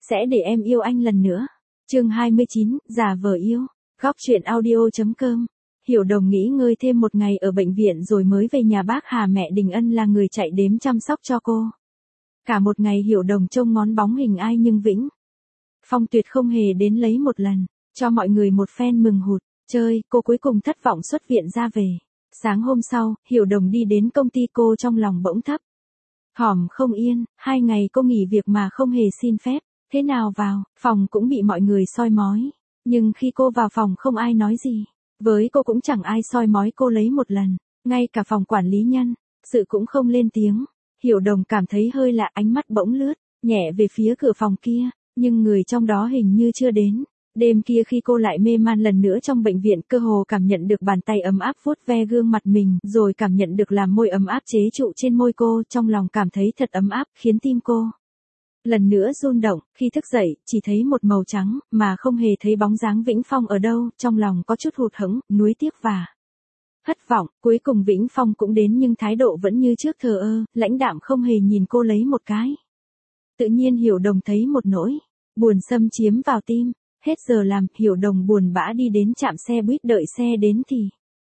sẽ để em yêu anh lần nữa. Chương 29, giả vờ yêu. Góc truyện audio.com. Hiểu Đồng nghỉ ngơi thêm một ngày ở bệnh viện rồi mới về nhà bác Hà. Mẹ Đình Ân là người chạy đếm chăm sóc cho cô. Cả một ngày Hiểu Đồng trông ngón bóng hình ai nhưng Vĩnh Phong tuyệt không hề đến lấy một lần, cho mọi người một phen mừng hụt, chơi, cô cuối cùng thất vọng xuất viện ra về. Sáng hôm sau, Hiểu Đồng đi đến công ty, cô trong lòng bỗng thấp thỏm không yên, 2 ngày cô nghỉ việc mà không hề xin phép, thế nào vào, phòng cũng bị mọi người soi mói. Nhưng khi cô vào phòng không ai nói gì, với cô cũng chẳng ai soi mói cô lấy một lần, ngay cả phòng quản lý nhân sự cũng không lên tiếng. Hiểu Đồng cảm thấy hơi lạ, ánh mắt bỗng lướt nhẹ về phía cửa phòng kia, nhưng người trong đó hình như chưa đến. Đêm kia khi cô lại mê man lần nữa trong bệnh viện, cơ hồ cảm nhận được bàn tay ấm áp vuốt ve gương mặt mình, rồi cảm nhận được làn môi ấm áp chế trụ trên môi cô, trong lòng cảm thấy thật ấm áp, khiến tim cô lần nữa rung động. Khi thức dậy, chỉ thấy một màu trắng, mà không hề thấy bóng dáng Vĩnh Phong ở đâu, trong lòng có chút hụt hẫng, nuối tiếc và thất vọng. Cuối cùng Vĩnh Phong cũng đến nhưng thái độ vẫn như trước, thờ ơ, lãnh đạm, không hề nhìn cô lấy một cái. Tự nhiên Hiểu Đồng thấy một nỗi buồn xâm chiếm vào tim. Hết giờ làm, Hiểu Đồng buồn bã đi đến trạm xe buýt, đợi xe đến thì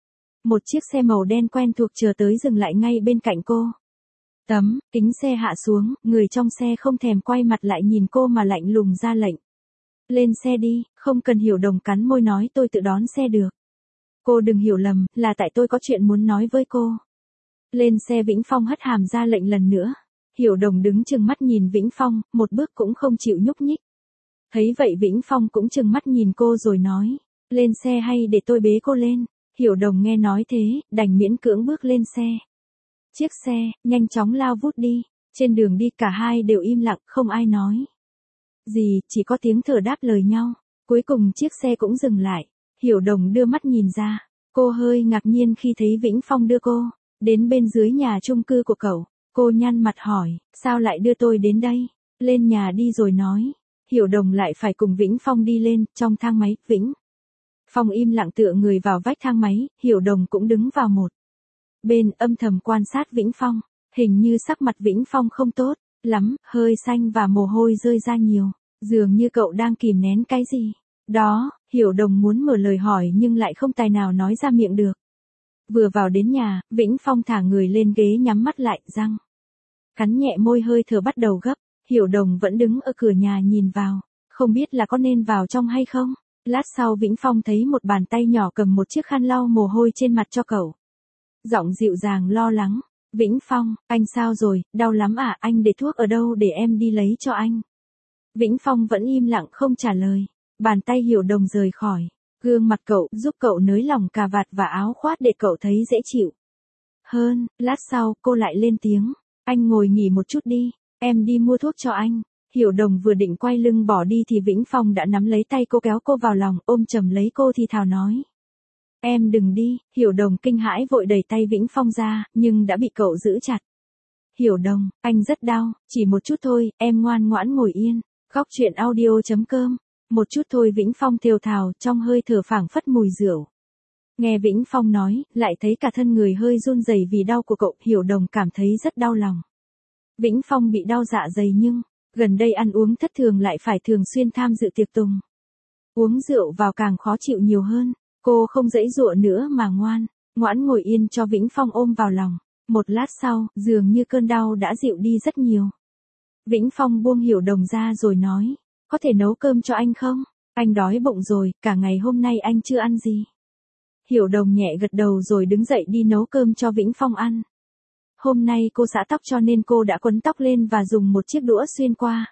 một chiếc xe màu đen quen thuộc chờ tới dừng lại ngay bên cạnh cô. Tấm kính xe hạ xuống, người trong xe không thèm quay mặt lại nhìn cô mà lạnh lùng ra lệnh. Lên xe đi. Không cần. Hiểu Đồng cắn môi nói, tôi tự đón xe được. Cô đừng hiểu lầm, là tại tôi có chuyện muốn nói với cô. Lên xe. Vĩnh Phong hất hàm ra lệnh lần nữa. Hiểu Đồng đứng trừng mắt nhìn Vĩnh Phong, một bước cũng không chịu nhúc nhích. Thấy vậy Vĩnh Phong cũng trừng mắt nhìn cô rồi nói, lên xe hay để tôi bế cô lên. Hiểu Đồng nghe nói thế, đành miễn cưỡng bước lên xe. Chiếc xe nhanh chóng lao vút đi. Trên đường đi cả hai đều im lặng, không ai nói gì, chỉ có tiếng thở đáp lời nhau. Cuối cùng chiếc xe cũng dừng lại. Hiểu Đồng đưa mắt nhìn ra, cô hơi ngạc nhiên khi thấy Vĩnh Phong đưa cô đến bên dưới nhà chung cư của cậu. Cô nhăn mặt hỏi, sao lại đưa tôi đến đây? Lên nhà đi rồi nói. Hiểu Đồng lại phải cùng Vĩnh Phong đi lên. Trong thang máy, Vĩnh Phong im lặng tựa người vào vách thang máy, Hiểu Đồng cũng đứng vào một bên, âm thầm quan sát Vĩnh Phong. Hình như sắc mặt Vĩnh Phong không tốt lắm, hơi xanh và mồ hôi rơi ra nhiều, dường như cậu đang kìm nén cái gì đó. Hiểu Đồng muốn mở lời hỏi nhưng lại không tài nào nói ra miệng được. Vừa vào đến nhà, Vĩnh Phong thả người lên ghế, nhắm mắt lại, răng cắn nhẹ môi, hơi thở bắt đầu gấp. Hiểu Đồng vẫn đứng ở cửa nhà nhìn vào, không biết là có nên vào trong hay không. Lát sau Vĩnh Phong thấy một bàn tay nhỏ cầm một chiếc khăn lau mồ hôi trên mặt cho cậu. Giọng dịu dàng lo lắng, Vĩnh Phong, anh sao rồi, đau lắm à, anh để thuốc ở đâu để em đi lấy cho anh. Vĩnh Phong vẫn im lặng không trả lời. Bàn tay Hiểu Đồng rời khỏi gương mặt cậu, giúp cậu nới lỏng cà vạt và áo khoác để cậu thấy dễ chịu hơn. Lát sau, cô lại lên tiếng, anh ngồi nghỉ một chút đi, em đi mua thuốc cho anh. Hiểu Đồng vừa định quay lưng bỏ đi thì Vĩnh Phong đã nắm lấy tay cô, kéo cô vào lòng, ôm chầm lấy cô thì thào nói, em đừng đi. Hiểu Đồng kinh hãi vội đẩy tay Vĩnh Phong ra, nhưng đã bị cậu giữ chặt. Hiểu Đồng, anh rất đau, chỉ một chút thôi, em ngoan ngoãn ngồi yên. Góc truyện audio.com. Một chút thôi. Vĩnh Phong thều thào, trong hơi thở phảng phất mùi rượu. Nghe Vĩnh Phong nói, lại thấy cả thân người hơi run rẩy vì đau của cậu. Hiểu Đồng cảm thấy rất đau lòng. Vĩnh Phong bị đau dạ dày nhưng gần đây ăn uống thất thường, lại phải thường xuyên tham dự tiệc tùng. Uống rượu vào càng khó chịu nhiều hơn. Cô không giãy giụa nữa mà ngoan ngoãn ngồi yên cho Vĩnh Phong ôm vào lòng. Một lát sau, dường như cơn đau đã dịu đi rất nhiều. Vĩnh Phong buông Hiểu Đồng ra rồi nói, có thể nấu cơm cho anh không? Anh đói bụng rồi, cả ngày hôm nay anh chưa ăn gì. Hiểu Đồng nhẹ gật đầu rồi đứng dậy đi nấu cơm cho Vĩnh Phong ăn. Hôm nay cô xõa tóc cho nên cô đã quấn tóc lên và dùng một chiếc đũa xuyên qua,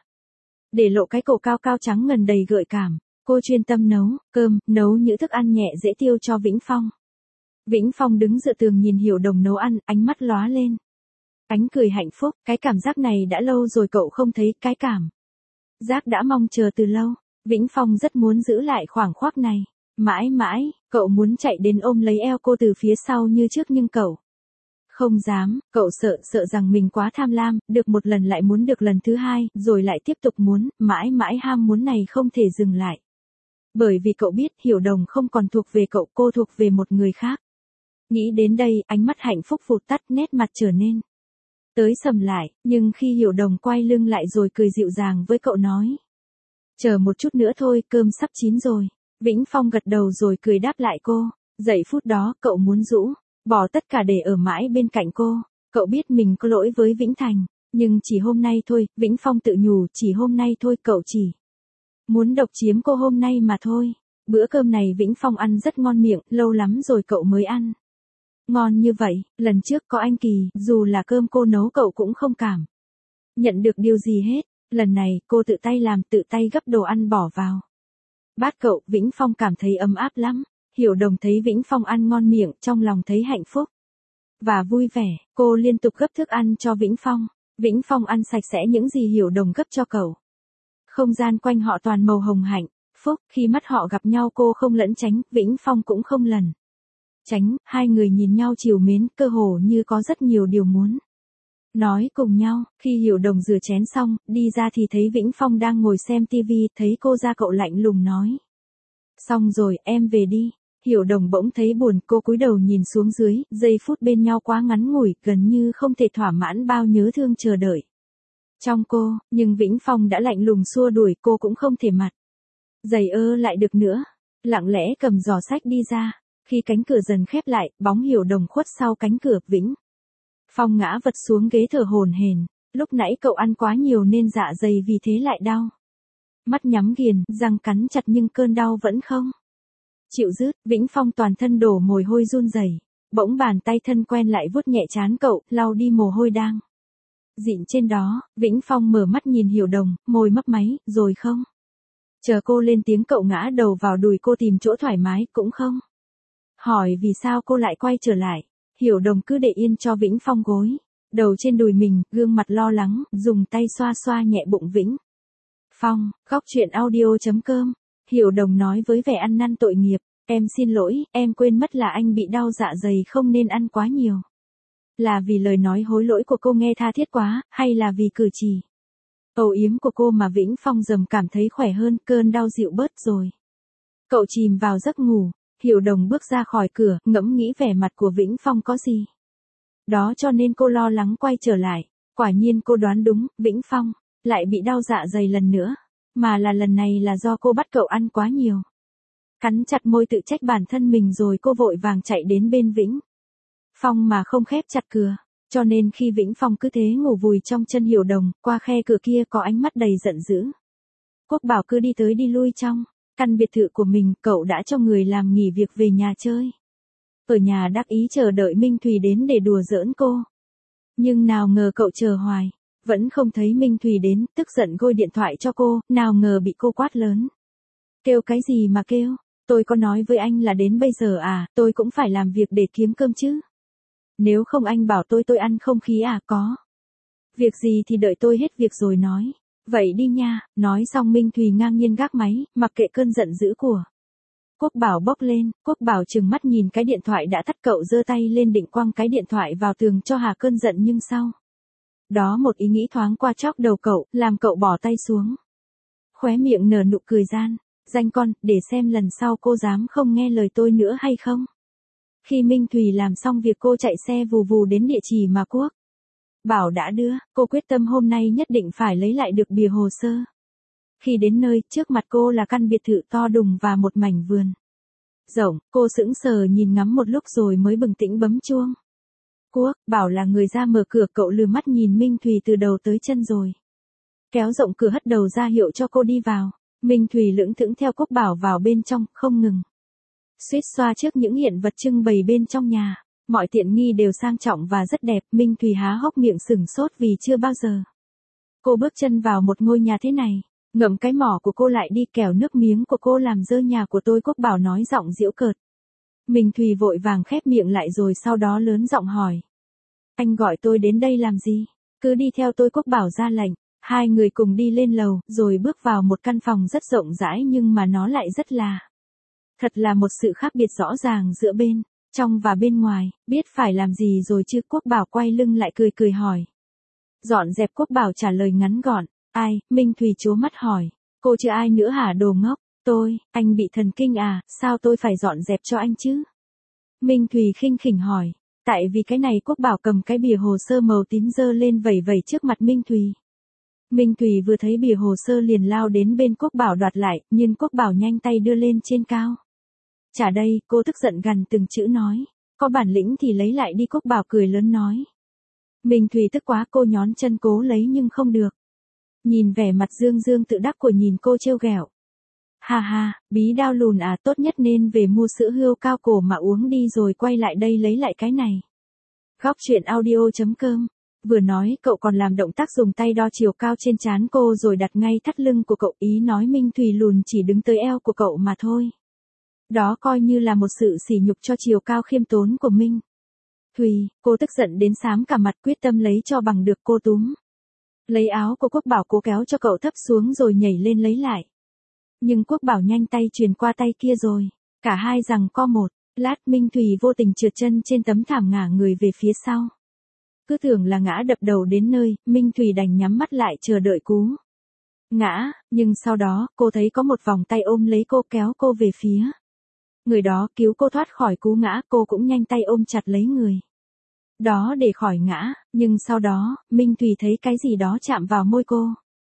để lộ cái cổ cao cao trắng ngần đầy gợi cảm. Cô chuyên tâm nấu cơm, nấu những thức ăn nhẹ dễ tiêu cho Vĩnh Phong. Vĩnh Phong đứng dựa tường nhìn Hiểu Đồng nấu ăn, ánh mắt lóa lên ánh cười hạnh phúc. Cái cảm giác này đã lâu rồi cậu không thấy, cái cảm giác đã mong chờ từ lâu. Vĩnh Phong rất muốn giữ lại khoảng khoác này mãi mãi. Cậu muốn chạy đến ôm lấy eo cô từ phía sau như trước nhưng cậu không dám. Cậu sợ rằng mình quá tham lam, được một lần lại muốn được lần thứ hai, rồi lại tiếp tục muốn, mãi mãi ham muốn này không thể dừng lại. Bởi vì cậu biết Hiểu Đồng không còn thuộc về cậu, cô thuộc về một người khác. Nghĩ đến đây, ánh mắt hạnh phúc vụt tắt, nét mặt trở nên tới sầm lại. Nhưng khi Hiểu Đồng quay lưng lại rồi cười dịu dàng với cậu nói, Chờ một chút nữa thôi, cơm sắp chín rồi. Vĩnh Phong gật đầu rồi cười đáp lại cô. Giây phút đó, cậu muốn rũ bỏ tất cả để ở mãi bên cạnh cô. Cậu biết mình có lỗi với Vĩnh Thành, nhưng chỉ hôm nay thôi, Vĩnh Phong tự nhủ, chỉ hôm nay thôi, cậu chỉ muốn độc chiếm cô hôm nay mà thôi. Bữa cơm này Vĩnh Phong ăn rất ngon miệng, lâu lắm rồi cậu mới ăn ngon như vậy. Lần trước có anh Kỳ, dù là cơm cô nấu cậu cũng không cảm nhận được điều gì hết. Lần này, cô tự tay làm, tự tay gấp đồ ăn bỏ vào bát cậu. Vĩnh Phong cảm thấy ấm áp lắm. Hiểu Đồng thấy Vĩnh Phong ăn ngon miệng, trong lòng thấy hạnh phúc và vui vẻ. Cô liên tục gấp thức ăn cho Vĩnh Phong. Vĩnh Phong ăn sạch sẽ những gì Hiểu Đồng gấp cho cậu. Không gian quanh họ toàn màu hồng hạnh phúc. Khi mắt họ gặp nhau, cô không lẩn tránh, Vĩnh Phong cũng không lẩn tránh. Hai người nhìn nhau trìu mến, cơ hồ như có rất nhiều điều muốn nói cùng nhau. Khi Hiểu Đồng rửa chén xong, đi ra thì thấy Vĩnh Phong đang ngồi xem tivi, thấy cô ra cậu lạnh lùng nói. Xong rồi, em về đi. Hiểu Đồng bỗng thấy buồn, cô cúi đầu nhìn xuống dưới, giây phút bên nhau quá ngắn ngủi, gần như không thể thỏa mãn bao nhớ thương chờ đợi trong cô, nhưng Vĩnh Phong đã lạnh lùng xua đuổi, cô cũng không thể mặt dày lại được nữa. Lặng lẽ cầm giỏ sách đi ra. Khi cánh cửa dần khép lại, bóng Hiểu Đồng khuất sau cánh cửa. Vĩnh Phong ngã vật xuống ghế thở hổn hển. Lúc nãy cậu ăn quá nhiều nên dạ dày vì thế lại đau. Mắt nhắm nghiền, răng cắn chặt nhưng cơn đau vẫn không chịu dứt. Vĩnh Phong toàn thân đổ mồ hôi run rẩy. Bỗng bàn tay thân quen lại vuốt nhẹ trán cậu, lau đi mồ hôi đang dịn trên đó. Vĩnh Phong mở mắt nhìn Hiểu Đồng, môi mấp máy, rồi không chờ cô lên tiếng, cậu ngã đầu vào đùi cô tìm chỗ thoải mái, cũng không hỏi vì sao cô lại quay trở lại. Hiểu Đồng cứ để yên cho Vĩnh Phong gối đầu trên đùi mình, gương mặt lo lắng, dùng tay xoa xoa nhẹ bụng Vĩnh Phong. Góc truyện audio.com. Hiểu Đồng nói với vẻ ăn năn tội nghiệp, em xin lỗi, em quên mất là anh bị đau dạ dày không nên ăn quá nhiều. Là vì lời nói hối lỗi của cô nghe tha thiết quá, hay là vì cử chỉ âu yếm của cô mà Vĩnh Phong dần cảm thấy khỏe hơn, cơn đau dịu bớt rồi. Cậu chìm vào giấc ngủ. Hiểu Đồng bước ra khỏi cửa, ngẫm nghĩ vẻ mặt của Vĩnh Phong có gì đó cho nên cô lo lắng quay trở lại. Quả nhiên cô đoán đúng, Vĩnh Phong lại bị đau dạ dày lần nữa, mà là lần này là do cô bắt cậu ăn quá nhiều. Cắn chặt môi tự trách bản thân mình rồi cô vội vàng chạy đến bên Vĩnh Phong mà không khép chặt cửa. Cho nên khi Vĩnh Phong cứ thế ngủ vùi trong chân Hiểu Đồng, qua khe cửa kia có ánh mắt đầy giận dữ. Quốc Bảo cứ đi tới đi lui trong căn biệt thự của mình, cậu đã cho người làm nghỉ việc về nhà chơi. Ở nhà đắc ý chờ đợi Minh Thùy đến để đùa giỡn cô. Nhưng nào ngờ cậu chờ hoài, vẫn không thấy Minh Thùy đến, tức giận gôi điện thoại cho cô, nào ngờ bị cô quát lớn. Kêu cái gì mà kêu, tôi có nói với anh là đến bây giờ à, tôi cũng phải làm việc để kiếm cơm chứ. Nếu không anh bảo tôi ăn không khí à, có việc gì thì đợi tôi hết việc rồi nói. Vậy đi nha. Nói xong Minh Thùy ngang nhiên gác máy, mặc kệ cơn giận dữ của Quốc Bảo bốc lên. Quốc Bảo trừng mắt nhìn cái điện thoại đã tắt, cậu giơ tay lên định quăng cái điện thoại vào tường cho hà cơn giận, nhưng sau đó một ý nghĩ thoáng qua chóc đầu cậu, làm cậu bỏ tay xuống. Khóe miệng nở nụ cười gian. Danh con, để xem lần sau cô dám không nghe lời tôi nữa hay không. Khi Minh Thùy làm xong việc cô chạy xe vù vù đến địa chỉ mà Quốc Bảo đã đưa, cô quyết tâm hôm nay nhất định phải lấy lại được bìa hồ sơ. Khi đến nơi, trước mặt cô là căn biệt thự to đùng và một mảnh vườn rộng. Cô sững sờ nhìn ngắm một lúc rồi mới bừng tỉnh bấm chuông. Quốc Bảo là người ra mở cửa, cậu lừa mắt nhìn Minh Thùy từ đầu tới chân rồi kéo rộng cửa hất đầu ra hiệu cho cô đi vào. Minh Thùy lững thững theo Quốc Bảo vào bên trong, không ngừng suýt xoa trước những hiện vật trưng bày bên trong nhà. Mọi tiện nghi đều sang trọng và rất đẹp. Minh Thùy há hốc miệng sửng sốt vì chưa bao giờ cô bước chân vào một ngôi nhà thế này. Ngậm cái mỏ của cô lại đi, kẻo nước miếng của cô làm dơ nhà của tôi, Quốc Bảo nói giọng giễu cợt. Minh Thùy vội vàng khép miệng lại rồi sau đó lớn giọng hỏi. Anh gọi tôi đến đây làm gì? Cứ đi theo tôi, Quốc Bảo ra lệnh. Hai người cùng đi lên lầu, rồi bước vào một căn phòng rất rộng rãi nhưng mà nó lại rất là thật là một sự khác biệt rõ ràng giữa bên trong và bên ngoài. Biết phải làm gì rồi chứ? Quốc Bảo quay lưng lại cười cười hỏi. Dọn dẹp. Quốc Bảo trả lời ngắn gọn. Ai? Minh Thùy trố mắt hỏi. Cô chứ ai nữa hả đồ ngốc? Tôi, anh bị thần kinh à, sao tôi phải dọn dẹp cho anh chứ? Minh Thùy khinh khỉnh hỏi. Tại vì cái này. Quốc Bảo cầm cái bìa hồ sơ màu tím giơ lên vẩy vẩy trước mặt Minh Thùy. Minh Thùy vừa thấy bìa hồ sơ liền lao đến bên Quốc Bảo đoạt lại, nhưng Quốc Bảo nhanh tay đưa lên trên cao. Trả đây, cô tức giận gằn từng chữ nói. Có bản lĩnh thì lấy lại đi, Quốc Bảo cười lớn nói. Minh Thùy tức quá, cô nhón chân cố lấy nhưng không được. Nhìn vẻ mặt dương dương tự đắc của nhìn cô trêu ghẹo. Ha ha, bí đao lùn à, tốt nhất nên về mua sữa hươu cao cổ mà uống đi rồi quay lại đây lấy lại cái này. Góc truyện audio.com. Vừa nói cậu còn làm động tác dùng tay đo chiều cao trên trán cô rồi đặt ngay thắt lưng của cậu, ý nói Minh Thùy lùn chỉ đứng tới eo của cậu mà thôi. Đó coi như là một sự sỉ nhục cho chiều cao khiêm tốn của Minh Thùy. Cô tức giận đến xám cả mặt, quyết tâm lấy cho bằng được. Cô túm lấy áo của Quốc Bảo, cố kéo cho cậu thấp xuống rồi nhảy lên lấy lại. Nhưng Quốc Bảo nhanh tay truyền qua tay kia rồi. Cả hai giằng co một lát, Minh Thùy vô tình trượt chân trên tấm thảm ngả người về phía sau. Cứ tưởng là ngã đập đầu đến nơi, Minh Thùy đành nhắm mắt lại chờ đợi cú ngã, nhưng sau đó, cô thấy có một vòng tay ôm lấy cô kéo cô về phía người đó, cứu cô thoát khỏi cú ngã. Cô cũng nhanh tay ôm chặt lấy người đó để khỏi ngã, nhưng sau đó, Minh Thùy thấy cái gì đó chạm vào môi cô.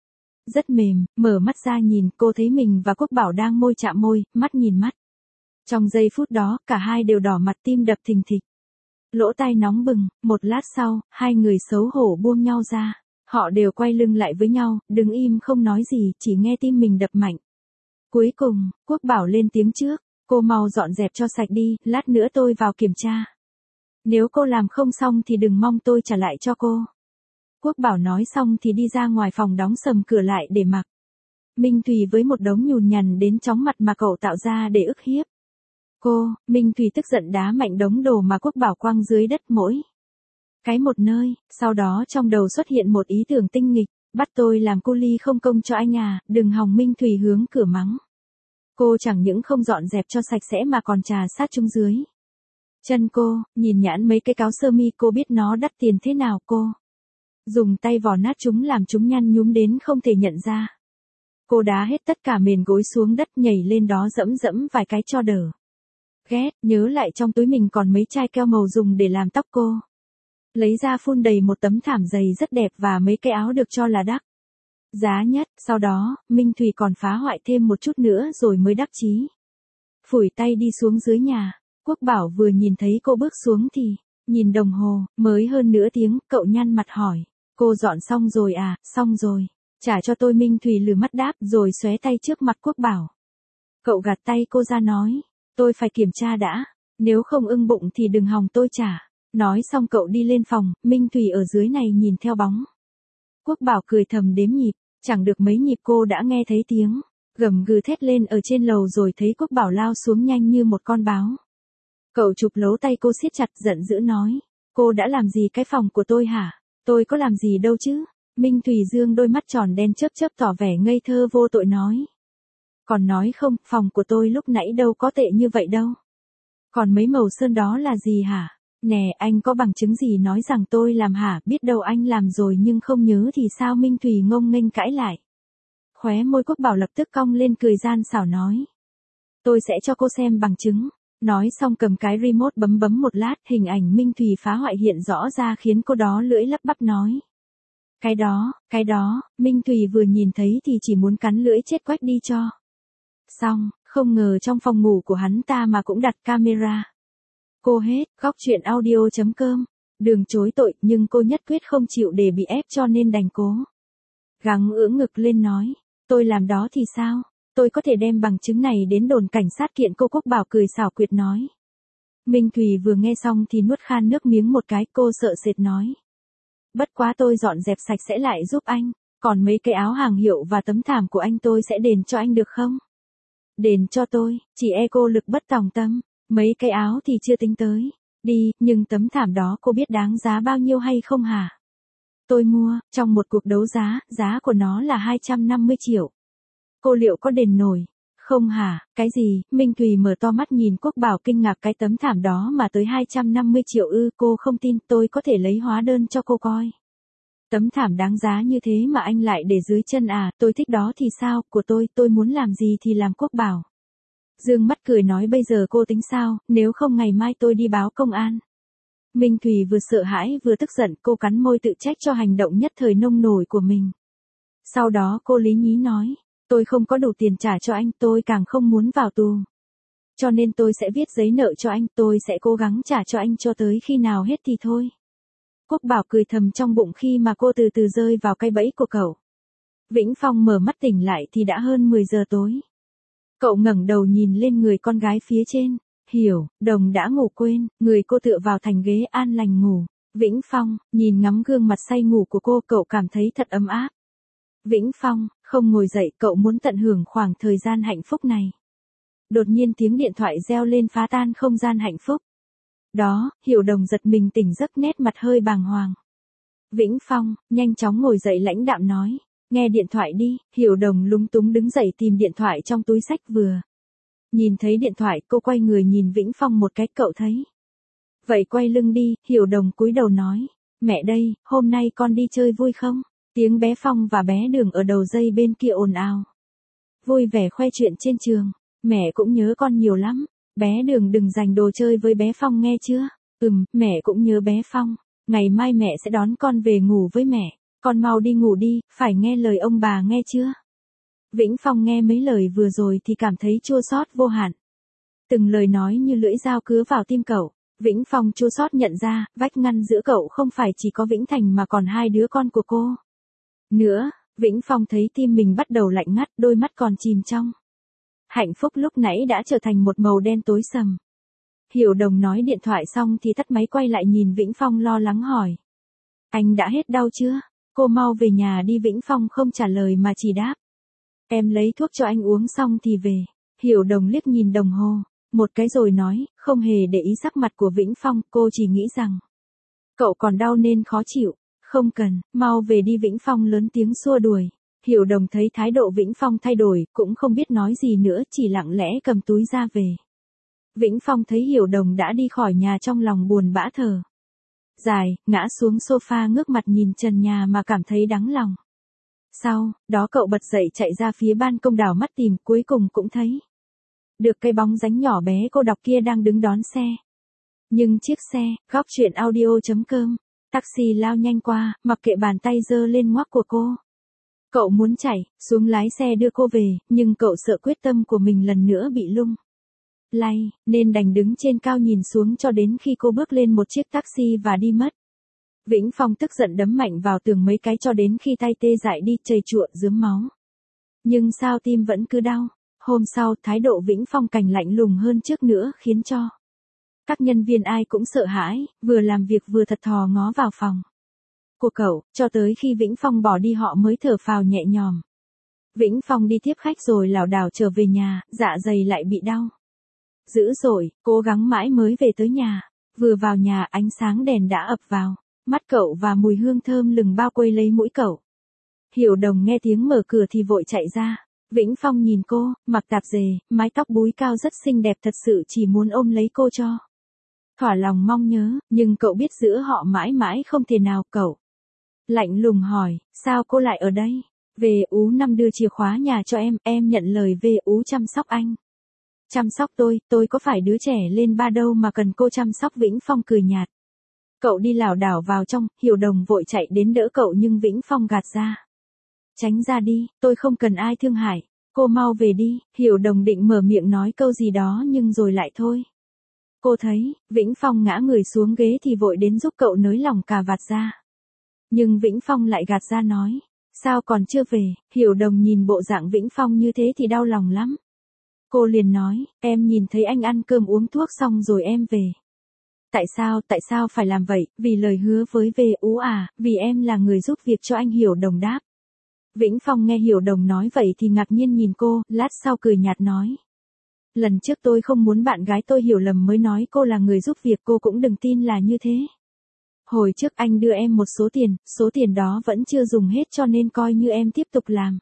Rất mềm, mở mắt ra nhìn, cô thấy mình và Quốc Bảo đang môi chạm môi, mắt nhìn mắt. Trong giây phút đó, cả hai đều đỏ mặt, tim đập thình thịch. Lỗ tai nóng bừng, một lát sau, hai người xấu hổ buông nhau ra. Họ đều quay lưng lại với nhau, đứng im không nói gì, chỉ nghe tim mình đập mạnh. Cuối cùng, Quốc Bảo lên tiếng trước, cô mau dọn dẹp cho sạch đi, lát nữa tôi vào kiểm tra. Nếu cô làm không xong thì đừng mong tôi trả lại cho cô. Quốc Bảo nói xong thì đi ra ngoài phòng đóng sầm cửa lại để mặc Minh Thùy với một đống nhùn nhằn đến chóng mặt mà cậu tạo ra để ức hiếp cô. Minh Thùy tức giận đá mạnh đống đồ mà Quốc Bảo quăng dưới đất mỗi cái một nơi. Sau đó trong đầu xuất hiện một ý tưởng tinh nghịch, bắt tôi làm cu li không công cho anh à, đừng hòng. Minh Thùy hướng cửa mắng. Cô chẳng những không dọn dẹp cho sạch sẽ mà còn trà sát chúng dưới chân cô. Nhìn nhãn mấy cái cáo sơ mi, cô biết nó đắt tiền thế nào. Cô dùng tay vò nát chúng làm chúng nhăn nhúm đến không thể nhận ra. Cô đá hết tất cả mền gối xuống đất, nhảy lên đó dẫm dẫm vài cái cho đỡ ghét. Nhớ lại trong túi mình còn mấy chai keo màu dùng để làm tóc, cô lấy ra phun đầy một tấm thảm dày rất đẹp và mấy cái áo được cho là đắt giá nhất. Sau đó, Minh Thùy còn phá hoại thêm một chút nữa rồi mới đắc chí phủi tay đi xuống dưới nhà. Quốc Bảo vừa nhìn thấy cô bước xuống thì nhìn đồng hồ, mới hơn nửa tiếng. Cậu nhăn mặt hỏi, cô dọn xong rồi à? Xong rồi, trả cho tôi. Minh Thùy lừ mắt đáp rồi xóe tay trước mặt Quốc Bảo. Cậu gạt tay cô ra nói, tôi phải kiểm tra đã, nếu không ưng bụng thì đừng hòng tôi trả. Nói xong cậu đi lên phòng. Minh Thùy ở dưới này nhìn theo bóng Quốc Bảo, cười thầm đếm nhịp. Chẳng được mấy nhịp cô đã nghe thấy tiếng gầm gừ thét lên ở trên lầu, rồi thấy Quốc Bảo lao xuống nhanh như một con báo. Cậu chụp lấu tay cô siết chặt, giận dữ nói, cô đã làm gì cái phòng của tôi hả? Tôi có làm gì đâu chứ? Minh Thùy dương đôi mắt tròn đen chớp chớp tỏ vẻ ngây thơ vô tội nói. Còn nói không, phòng của tôi lúc nãy đâu có tệ như vậy đâu. Còn mấy màu sơn đó là gì hả? Nè, anh có bằng chứng gì nói rằng tôi làm hả? Biết đâu anh làm rồi nhưng không nhớ thì sao? Minh Thùy ngông nghênh cãi lại. Khóe môi Quốc Bảo lập tức cong lên cười gian xảo nói, tôi sẽ cho cô xem bằng chứng. Nói xong cầm cái remote bấm bấm một lát, hình ảnh Minh Thùy phá hoại hiện rõ ra khiến cô đó lưỡi lắp bắp nói. Cái đó, Minh Thùy vừa nhìn thấy thì chỉ muốn cắn lưỡi chết quách đi cho xong. Không ngờ trong phòng ngủ của hắn ta mà cũng đặt camera. Cô hết. Góc truyện audio.com. Đường chối tội, nhưng cô nhất quyết không chịu để bị ép cho nên đành cố gắng ưỡn ngực lên nói, tôi làm đó thì sao? Tôi có thể đem bằng chứng này đến đồn cảnh sát kiện cô. Quốc Bảo cười xảo quyệt nói. Minh Thùy vừa nghe xong thì nuốt khan nước miếng một cái. Cô sợ sệt nói, bất quá tôi dọn dẹp sạch sẽ lại giúp anh. Còn mấy cái áo hàng hiệu và tấm thảm của anh tôi sẽ đền cho anh được không? Đền cho tôi, chỉ e cô lực bất tòng tâm. Mấy cái áo thì chưa tính tới. Đi, nhưng tấm thảm đó cô biết đáng giá bao nhiêu hay không hả? Tôi mua, trong một cuộc đấu giá, giá của nó là 250 triệu. Cô liệu có đền nổi? Không hả? Cái gì? Minh Thùy mở to mắt nhìn Quốc Bảo kinh ngạc, cái tấm thảm đó mà tới 250 triệu ư? Cô không tin, tôi có thể lấy hóa đơn cho cô coi. Tấm thảm đáng giá như thế mà anh lại để dưới chân à? Tôi thích đó thì sao? Của tôi muốn làm gì thì làm. Quốc Bảo dương mắt cười nói, bây giờ cô tính sao? Nếu không ngày mai tôi đi báo công an. Minh Thùy vừa sợ hãi vừa tức giận, cô cắn môi tự trách cho hành động nhất thời nông nổi của mình. Sau đó cô lý nhí nói, tôi không có đủ tiền trả cho anh, tôi càng không muốn vào tù. Cho nên tôi sẽ viết giấy nợ cho anh, tôi sẽ cố gắng trả cho anh cho tới khi nào hết thì thôi. Quốc Bảo cười thầm trong bụng khi mà cô từ từ rơi vào cái bẫy của cậu. Vĩnh Phong mở mắt tỉnh lại thì đã hơn 10 giờ tối. Cậu ngẩng đầu nhìn lên người con gái phía trên. Hiểu, Đồng đã ngủ quên, người cô tựa vào thành ghế an lành ngủ. Vĩnh Phong, nhìn ngắm gương mặt say ngủ của cô, cậu cảm thấy thật ấm áp. Vĩnh Phong, không ngồi dậy, cậu muốn tận hưởng khoảng thời gian hạnh phúc này. Đột nhiên tiếng điện thoại reo lên phá tan không gian hạnh phúc. Đó, Hiểu Đồng giật mình tỉnh giấc, nét mặt hơi bàng hoàng. Vĩnh Phong, nhanh chóng ngồi dậy, lãnh đạm nói. Nghe điện thoại đi. Hiểu Đồng lúng túng đứng dậy tìm điện thoại trong túi xách, vừa nhìn thấy điện thoại cô quay người nhìn Vĩnh Phong một cái, cậu thấy. Vậy quay lưng đi. Hiểu Đồng cúi đầu nói. Mẹ đây, hôm nay con đi chơi vui không? Tiếng bé Phong và bé Đường ở đầu dây bên kia ồn ào. Vui vẻ khoe chuyện trên trường. Mẹ cũng nhớ con nhiều lắm. Bé Đường đừng giành đồ chơi với bé Phong nghe chưa? Mẹ cũng nhớ bé Phong. Ngày mai mẹ sẽ đón con về ngủ với mẹ. Con mau đi ngủ đi, phải nghe lời ông bà nghe chưa? Vĩnh Phong nghe mấy lời vừa rồi thì cảm thấy chua xót vô hạn. Từng lời nói như lưỡi dao cứa vào tim cậu. Vĩnh Phong chua xót nhận ra, vách ngăn giữa cậu không phải chỉ có Vĩnh Thành mà còn hai đứa con của cô. Nữa, Vĩnh Phong thấy tim mình bắt đầu lạnh ngắt, đôi mắt còn chìm trong hạnh phúc lúc nãy đã trở thành một màu đen tối sầm. Hiểu Đồng nói điện thoại xong thì tắt máy, quay lại nhìn Vĩnh Phong lo lắng hỏi. Anh đã hết đau chưa? Cô mau về nhà đi. Vĩnh Phong không trả lời mà chỉ đáp. Em lấy thuốc cho anh uống xong thì về. Hiểu Đồng liếc nhìn đồng hồ một cái rồi nói, không hề để ý sắc mặt của Vĩnh Phong, cô chỉ nghĩ rằng cậu còn đau nên khó chịu. Không cần, mau về đi. Vĩnh Phong lớn tiếng xua đuổi. Hiểu Đồng thấy thái độ Vĩnh Phong thay đổi, cũng không biết nói gì nữa, chỉ lặng lẽ cầm túi ra về. Vĩnh Phong thấy Hiểu Đồng đã đi khỏi nhà trong lòng buồn bã thở dài, ngã xuống sofa ngước mặt nhìn trần nhà mà cảm thấy đắng lòng. Sau đó cậu bật dậy chạy ra phía ban công đảo mắt tìm, cuối cùng cũng thấy được cái bóng dáng nhỏ bé cô đọc kia đang đứng đón xe. Nhưng chiếc xe, Góc Chuyện Audio.com, taxi lao nhanh qua, mặc kệ bàn tay giơ lên ngoắc của cô. Cậu muốn chạy xuống lái xe đưa cô về, nhưng cậu sợ quyết tâm của mình lần nữa bị lung lay, nên đành đứng trên cao nhìn xuống cho đến khi cô bước lên một chiếc taxi và đi mất. Vĩnh Phong tức giận đấm mạnh vào tường mấy cái cho đến khi tay tê dại đi, chảy chụa rướm máu. Nhưng sao tim vẫn cứ đau. Hôm sau, thái độ Vĩnh Phong càng lạnh lùng hơn trước nữa, khiến cho các nhân viên ai cũng sợ hãi, vừa làm việc vừa thật thò ngó vào phòng của cậu, cho tới khi Vĩnh Phong bỏ đi họ mới thở phào nhẹ nhõm. Vĩnh Phong đi tiếp khách rồi lảo đảo trở về nhà, dạ dày lại bị đau dữ dội, cố gắng mãi mới về tới nhà. Vừa vào nhà, ánh sáng đèn đã ập vào mắt cậu và mùi hương thơm lừng bao quây lấy mũi cậu. Hiểu Đồng nghe tiếng mở cửa thì vội chạy ra. Vĩnh Phong nhìn cô, mặc tạp dề, mái tóc búi cao rất xinh đẹp, thật sự chỉ muốn ôm lấy cô cho thỏa lòng mong nhớ, nhưng cậu biết giữa họ mãi mãi không thể nào. Cậu lạnh lùng hỏi, sao cô lại ở đây? Về Ú Năm đưa chìa khóa nhà cho em nhận lời về Ú chăm sóc anh. Chăm sóc tôi có phải đứa trẻ lên ba đâu mà cần cô chăm sóc. Vĩnh Phong cười nhạt. Cậu đi lảo đảo vào trong, Hiểu Đồng vội chạy đến đỡ cậu nhưng Vĩnh Phong gạt ra. Tránh ra đi, tôi không cần ai thương hại. Cô mau về đi. Hiểu Đồng định mở miệng nói câu gì đó nhưng rồi lại thôi. Cô thấy Vĩnh Phong ngã người xuống ghế thì vội đến giúp cậu nới lỏng cà vạt ra. Nhưng Vĩnh Phong lại gạt ra nói, sao còn chưa về? Hiểu Đồng nhìn bộ dạng Vĩnh Phong như thế thì đau lòng lắm. Cô liền nói, em nhìn thấy anh ăn cơm uống thuốc xong rồi em về. Tại sao phải làm vậy? Vì lời hứa với về Ú à, vì em là người giúp việc cho anh. Hiểu Đồng đáp. Vĩnh Phong nghe Hiểu Đồng nói vậy thì ngạc nhiên nhìn cô, lát sau cười nhạt nói. Lần trước tôi không muốn bạn gái tôi hiểu lầm mới nói cô là người giúp việc, cô cũng đừng tin là như thế. Hồi trước anh đưa em một số tiền đó vẫn chưa dùng hết cho nên coi như em tiếp tục làm.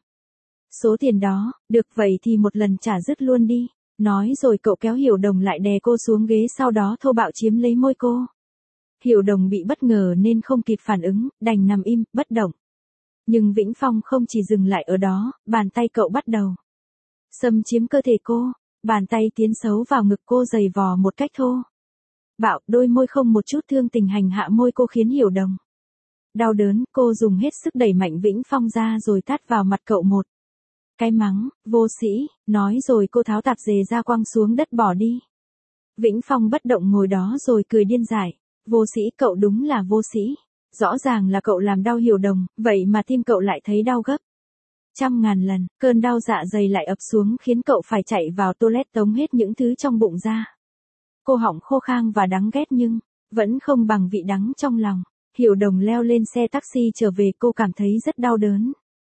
Số tiền đó, được vậy thì một lần trả dứt luôn đi. Nói rồi cậu kéo Hiểu Đồng lại đè cô xuống ghế, sau đó thô bạo chiếm lấy môi cô. Hiểu Đồng bị bất ngờ nên không kịp phản ứng, đành nằm im, bất động. Nhưng Vĩnh Phong không chỉ dừng lại ở đó, bàn tay cậu bắt đầu xâm chiếm cơ thể cô, bàn tay tiến sâu vào ngực cô giày vò một cách thô bạo, đôi môi không một chút thương tình hành hạ môi cô khiến Hiểu Đồng Đau đớn, cô dùng hết sức đẩy mạnh Vĩnh Phong ra rồi tát vào mặt cậu một cái mắng, vô sĩ, nói rồi cô tháo tạp dề ra quăng xuống đất bỏ đi. Vĩnh Phong bất động ngồi đó rồi cười điên dại, vô sĩ cậu đúng là vô sĩ, rõ ràng là cậu làm đau Hiểu Đồng, vậy mà tim cậu lại thấy đau gấp 100.000 lần, cơn đau dạ dày lại ập xuống khiến cậu phải chạy vào toilet tống hết những thứ trong bụng ra. Cô họng khô khan và đắng ghét nhưng vẫn không bằng vị đắng trong lòng. Hiểu Đồng leo lên xe taxi trở về, cô cảm thấy rất đau đớn.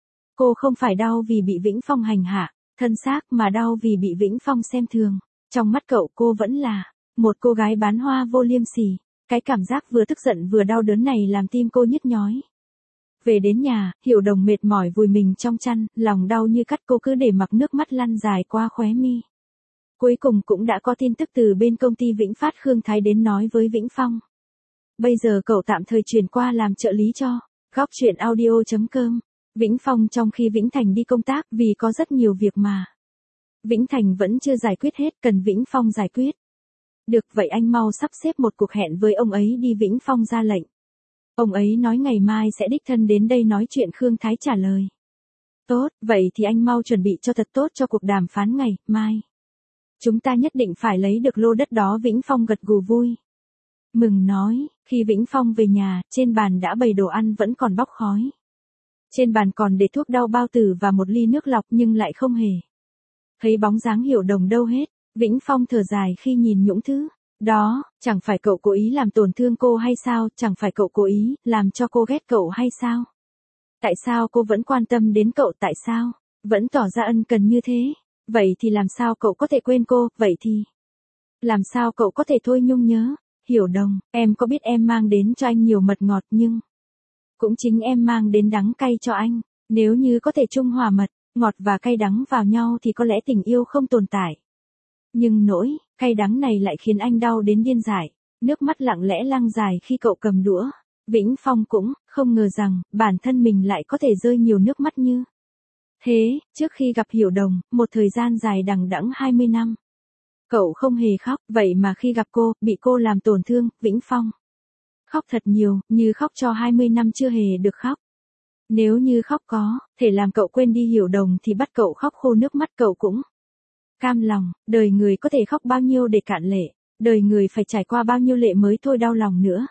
Cô không phải đau vì bị Vĩnh Phong hành hạ, thân xác, mà đau vì bị Vĩnh Phong xem thường. Trong mắt cậu cô vẫn là một cô gái bán hoa vô liêm sỉ. Cái cảm giác vừa tức giận vừa đau đớn này làm tim cô nhức nhói. Về đến nhà, Hiểu Đồng mệt mỏi vùi mình trong chăn, lòng đau như cắt, cô cứ để mặc nước mắt lăn dài qua khóe mi. Cuối cùng cũng đã có tin tức từ bên công ty Vĩnh Phát Khương Thái đến nói với Vĩnh Phong. Bây giờ cậu tạm thời chuyển qua làm trợ lý cho Góc Chuyện Audio.com. Vĩnh Phong trong khi Vĩnh Thành đi công tác vì có rất nhiều việc mà Vĩnh Thành vẫn chưa giải quyết hết, cần Vĩnh Phong giải quyết. Được vậy anh mau sắp xếp một cuộc hẹn với ông ấy đi, Vĩnh Phong ra lệnh. Ông ấy nói ngày mai sẽ đích thân đến đây nói chuyện, Khương Thái trả lời. Tốt, vậy thì anh mau chuẩn bị cho thật tốt cho cuộc đàm phán ngày mai. Chúng ta nhất định phải lấy được lô đất đó, Vĩnh Phong gật gù vui mừng nói. Khi Vĩnh Phong về nhà, trên bàn đã bày đồ ăn vẫn còn bốc khói. Trên bàn còn để thuốc đau bao tử và một ly nước lọc nhưng lại không hề thấy bóng dáng Hiểu Đồng đâu hết. Vĩnh Phong thở dài khi nhìn những thứ đó, chẳng phải cậu cố ý làm tổn thương cô hay sao, chẳng phải cậu cố ý làm cho cô ghét cậu hay sao? Tại sao cô vẫn quan tâm đến cậu, tại sao vẫn tỏ ra ân cần như thế? Vậy thì làm sao cậu có thể quên cô, vậy thì làm sao cậu có thể thôi nhung nhớ? Hiểu Đồng, em có biết em mang đến cho anh nhiều mật ngọt nhưng cũng chính em mang đến đắng cay cho anh. Nếu như có thể trung hòa mật, ngọt và cay đắng vào nhau thì có lẽ tình yêu không tồn tại. Nhưng nỗi cay đắng này lại khiến anh đau đến điên dại. Nước mắt lặng lẽ lăn dài khi cậu cầm đũa. Vĩnh Phong cũng không ngờ rằng bản thân mình lại có thể rơi nhiều nước mắt như thế. Trước khi gặp Hiểu Đồng, một thời gian dài đằng đẵng 20 năm, cậu không hề khóc, vậy mà khi gặp cô, bị cô làm tổn thương, Vĩnh Phong khóc thật nhiều, như khóc cho 20 năm chưa hề được khóc. Nếu như khóc có thể làm cậu quên đi Hiểu Đồng thì bắt cậu khóc khô nước mắt cậu cũng cam lòng. Đời người có thể khóc bao nhiêu để cạn lệ, đời người phải trải qua bao nhiêu lệ mới thôi đau lòng nữa.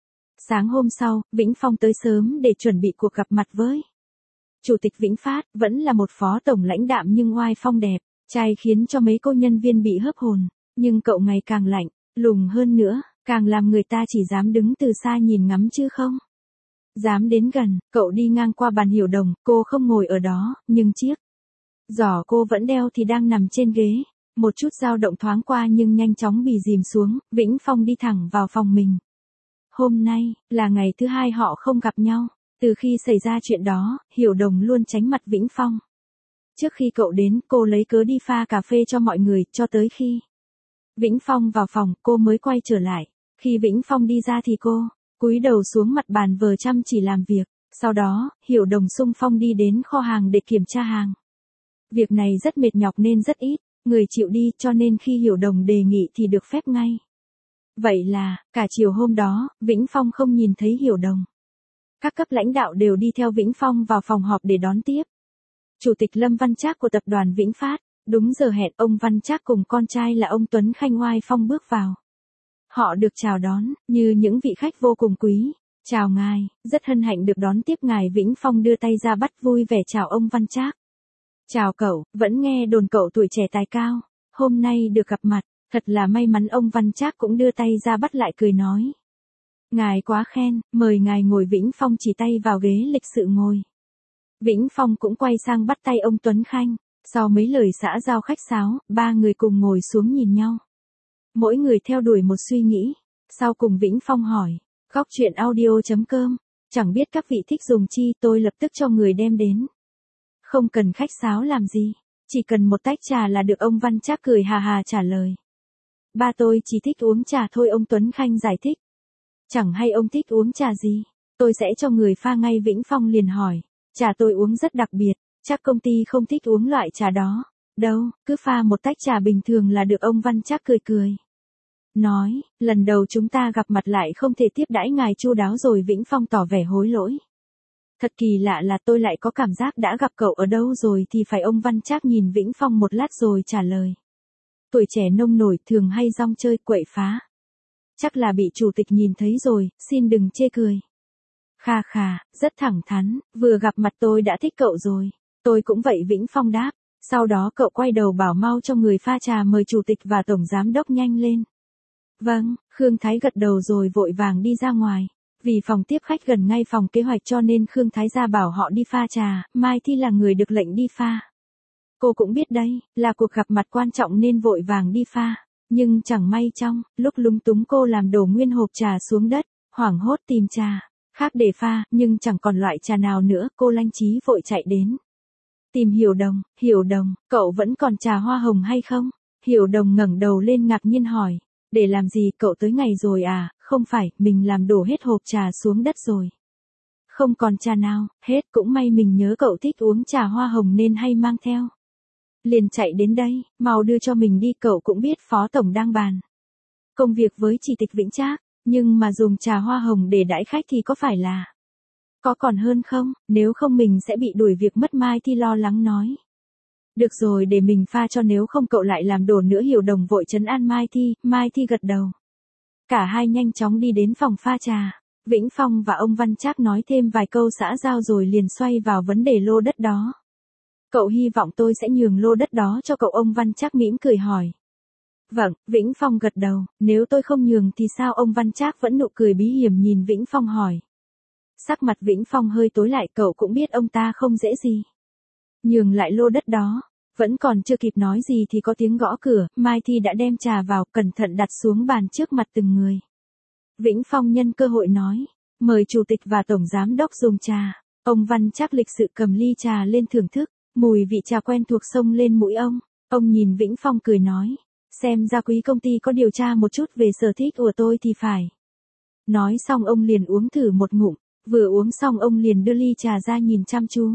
Sáng hôm sau, Vĩnh Phong tới sớm để chuẩn bị cuộc gặp mặt với Chủ tịch Vĩnh Phát, vẫn là một phó tổng lãnh đạm nhưng oai phong đẹp trai, khiến cho mấy cô nhân viên bị hớp hồn. Nhưng cậu ngày càng lạnh lùng hơn nữa, càng làm người ta chỉ dám đứng từ xa nhìn ngắm chứ không dám đến gần. Cậu đi ngang qua bàn Hiểu Đồng, cô không ngồi ở đó, nhưng chiếc giỏ cô vẫn đeo thì đang nằm trên ghế. Một chút dao động thoáng qua nhưng nhanh chóng bị dìm xuống. Vĩnh Phong đi thẳng vào phòng mình. Hôm nay là ngày thứ hai họ không gặp nhau. Từ khi xảy ra chuyện đó, Hiểu Đồng luôn tránh mặt Vĩnh Phong. Trước khi cậu đến, cô lấy cớ đi pha cà phê cho mọi người, cho tới khi Vĩnh Phong vào phòng, cô mới quay trở lại. Khi Vĩnh Phong đi ra thì cô cúi đầu xuống mặt bàn vờ chăm chỉ làm việc. Sau đó, Hiểu Đồng xung phong đi đến kho hàng để kiểm tra hàng. Việc này rất mệt nhọc nên rất ít người chịu đi, cho nên khi Hiểu Đồng đề nghị thì được phép ngay. Vậy là, cả chiều hôm đó, Vĩnh Phong không nhìn thấy Hiểu Đồng. Các cấp lãnh đạo đều đi theo Vĩnh Phong vào phòng họp để đón tiếp Chủ tịch Lâm Văn Trác của tập đoàn Vĩnh Phát. Đúng giờ hẹn, ông Văn Trác cùng con trai là ông Tuấn Khanh oai phong bước vào. Họ được chào đón như những vị khách vô cùng quý. Chào ngài, rất hân hạnh được đón tiếp ngài. Vĩnh Phong đưa tay ra bắt vui vẻ chào ông Văn Trác. Chào cậu, vẫn nghe đồn cậu tuổi trẻ tài cao, hôm nay được gặp mặt, thật là may mắn. Ông Văn Trác cũng đưa tay ra bắt lại cười nói. Ngài quá khen, mời ngài ngồi. Vĩnh Phong chỉ tay vào ghế lịch sự ngồi. Vĩnh Phong cũng quay sang bắt tay ông Tuấn Khanh. Sau mấy lời xã giao khách sáo, ba người cùng ngồi xuống nhìn nhau. Mỗi người theo đuổi một suy nghĩ. Sau cùng Vĩnh Phong hỏi, Góc Chuyện Audio.com, chẳng biết các vị thích dùng chi, tôi lập tức cho người đem đến. Không cần khách sáo làm gì, chỉ cần một tách trà là được. Ông Văn Trác cười hà hà trả lời. Ba tôi chỉ thích uống trà thôi. Ông Tuấn Khanh giải thích. Chẳng hay ông thích uống trà gì, tôi sẽ cho người pha ngay. Vĩnh Phong liền hỏi, trà tôi uống rất đặc biệt, chắc công ty không thích uống loại trà đó. Đâu, cứ pha một tách trà bình thường là được. Ông Văn Trác cười cười nói, lần đầu chúng ta gặp mặt lại không thể tiếp đãi ngài chu đáo rồi. Vĩnh Phong tỏ vẻ hối lỗi. Thật kỳ lạ là tôi lại có cảm giác đã gặp cậu ở đâu rồi thì phải. Ông Văn Trác nhìn Vĩnh Phong một lát rồi trả lời. Tuổi trẻ nông nổi thường hay rong chơi quậy phá. Chắc là bị chủ tịch nhìn thấy rồi, xin đừng chê cười. Kha khà, rất thẳng thắn, vừa gặp mặt tôi đã thích cậu rồi. Tôi cũng vậy, Vĩnh Phong đáp. Sau đó cậu quay đầu bảo mau cho người pha trà mời chủ tịch và tổng giám đốc nhanh lên. Vâng, Khương Thái gật đầu rồi vội vàng đi ra ngoài. Vì phòng tiếp khách gần ngay phòng kế hoạch cho nên Khương Thái ra bảo họ đi pha trà, Mai Thi là người được lệnh đi pha. Cô cũng biết đây, là cuộc gặp mặt quan trọng nên vội vàng đi pha. Nhưng chẳng may trong, lúc lúng túng cô làm đổ nguyên hộp trà xuống đất, hoảng hốt tìm trà khác để pha, nhưng chẳng còn loại trà nào nữa, cô lanh trí vội chạy đến. Tìm Hiểu Đồng, cậu vẫn còn trà hoa hồng hay không? Hiểu Đồng ngẩng đầu lên ngạc nhiên hỏi. Để làm gì, cậu tới ngày rồi à? Không phải, mình làm đổ hết hộp trà xuống đất rồi. Không còn trà nào, hết, cũng may mình nhớ cậu thích uống trà hoa hồng nên hay mang theo. Liền chạy đến đây, mau đưa cho mình đi, cậu cũng biết phó tổng đang bàn công việc với chỉ tịch Vĩnh Trác, nhưng mà dùng trà hoa hồng để đãi khách thì có phải là có còn hơn không, nếu không mình sẽ bị đuổi việc mất. Mai Thi lo lắng nói. Được rồi, để mình pha cho, nếu không cậu lại làm đổ nữa. Hiểu Đồng vội trấn an Mai Thi gật đầu. Cả hai nhanh chóng đi đến phòng pha trà. Vĩnh Phong và ông Văn Trác nói thêm vài câu xã giao rồi liền xoay vào vấn đề lô đất đó. Cậu hy vọng tôi sẽ nhường lô đất đó cho cậu, ông Văn Trác mỉm cười hỏi. Vâng, Vĩnh Phong gật đầu, nếu tôi không nhường thì sao? Ông Văn Trác vẫn nụ cười bí hiểm nhìn Vĩnh Phong hỏi. Sắc mặt Vĩnh Phong hơi tối lại, cậu cũng biết ông ta không dễ gì nhường lại lô đất đó. Vẫn còn chưa kịp nói gì thì có tiếng gõ cửa, Mai Thi đã đem trà vào, cẩn thận đặt xuống bàn trước mặt từng người. Vĩnh Phong nhân cơ hội nói, mời chủ tịch và tổng giám đốc dùng trà. Ông Văn Trác lịch sự cầm ly trà lên thưởng thức, mùi vị trà quen thuộc xông lên mũi ông. Ông nhìn Vĩnh Phong cười nói, xem ra quý công ty có điều tra một chút về sở thích của tôi thì phải. Nói xong ông liền uống thử một ngụm, vừa uống xong ông liền đưa ly trà ra nhìn chăm chú.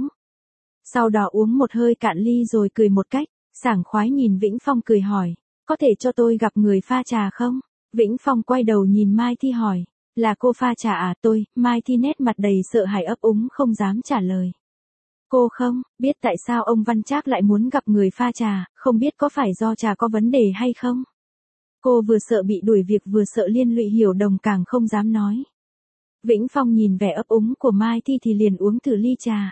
Sau đó uống một hơi cạn ly rồi cười một cách sảng khoái nhìn Vĩnh Phong cười hỏi, có thể cho tôi gặp người pha trà không? Vĩnh Phong quay đầu nhìn Mai Thi hỏi, là cô pha trà à? Tôi, Mai Thi nét mặt đầy sợ hãi ấp úng không dám trả lời. Cô không biết tại sao ông Văn Trác lại muốn gặp người pha trà, không biết có phải do trà có vấn đề hay không? Cô vừa sợ bị đuổi việc vừa sợ liên lụy. Hiểu Đồng càng không dám nói. Vĩnh Phong nhìn vẻ ấp úng của Mai Thi thì liền uống thử ly trà,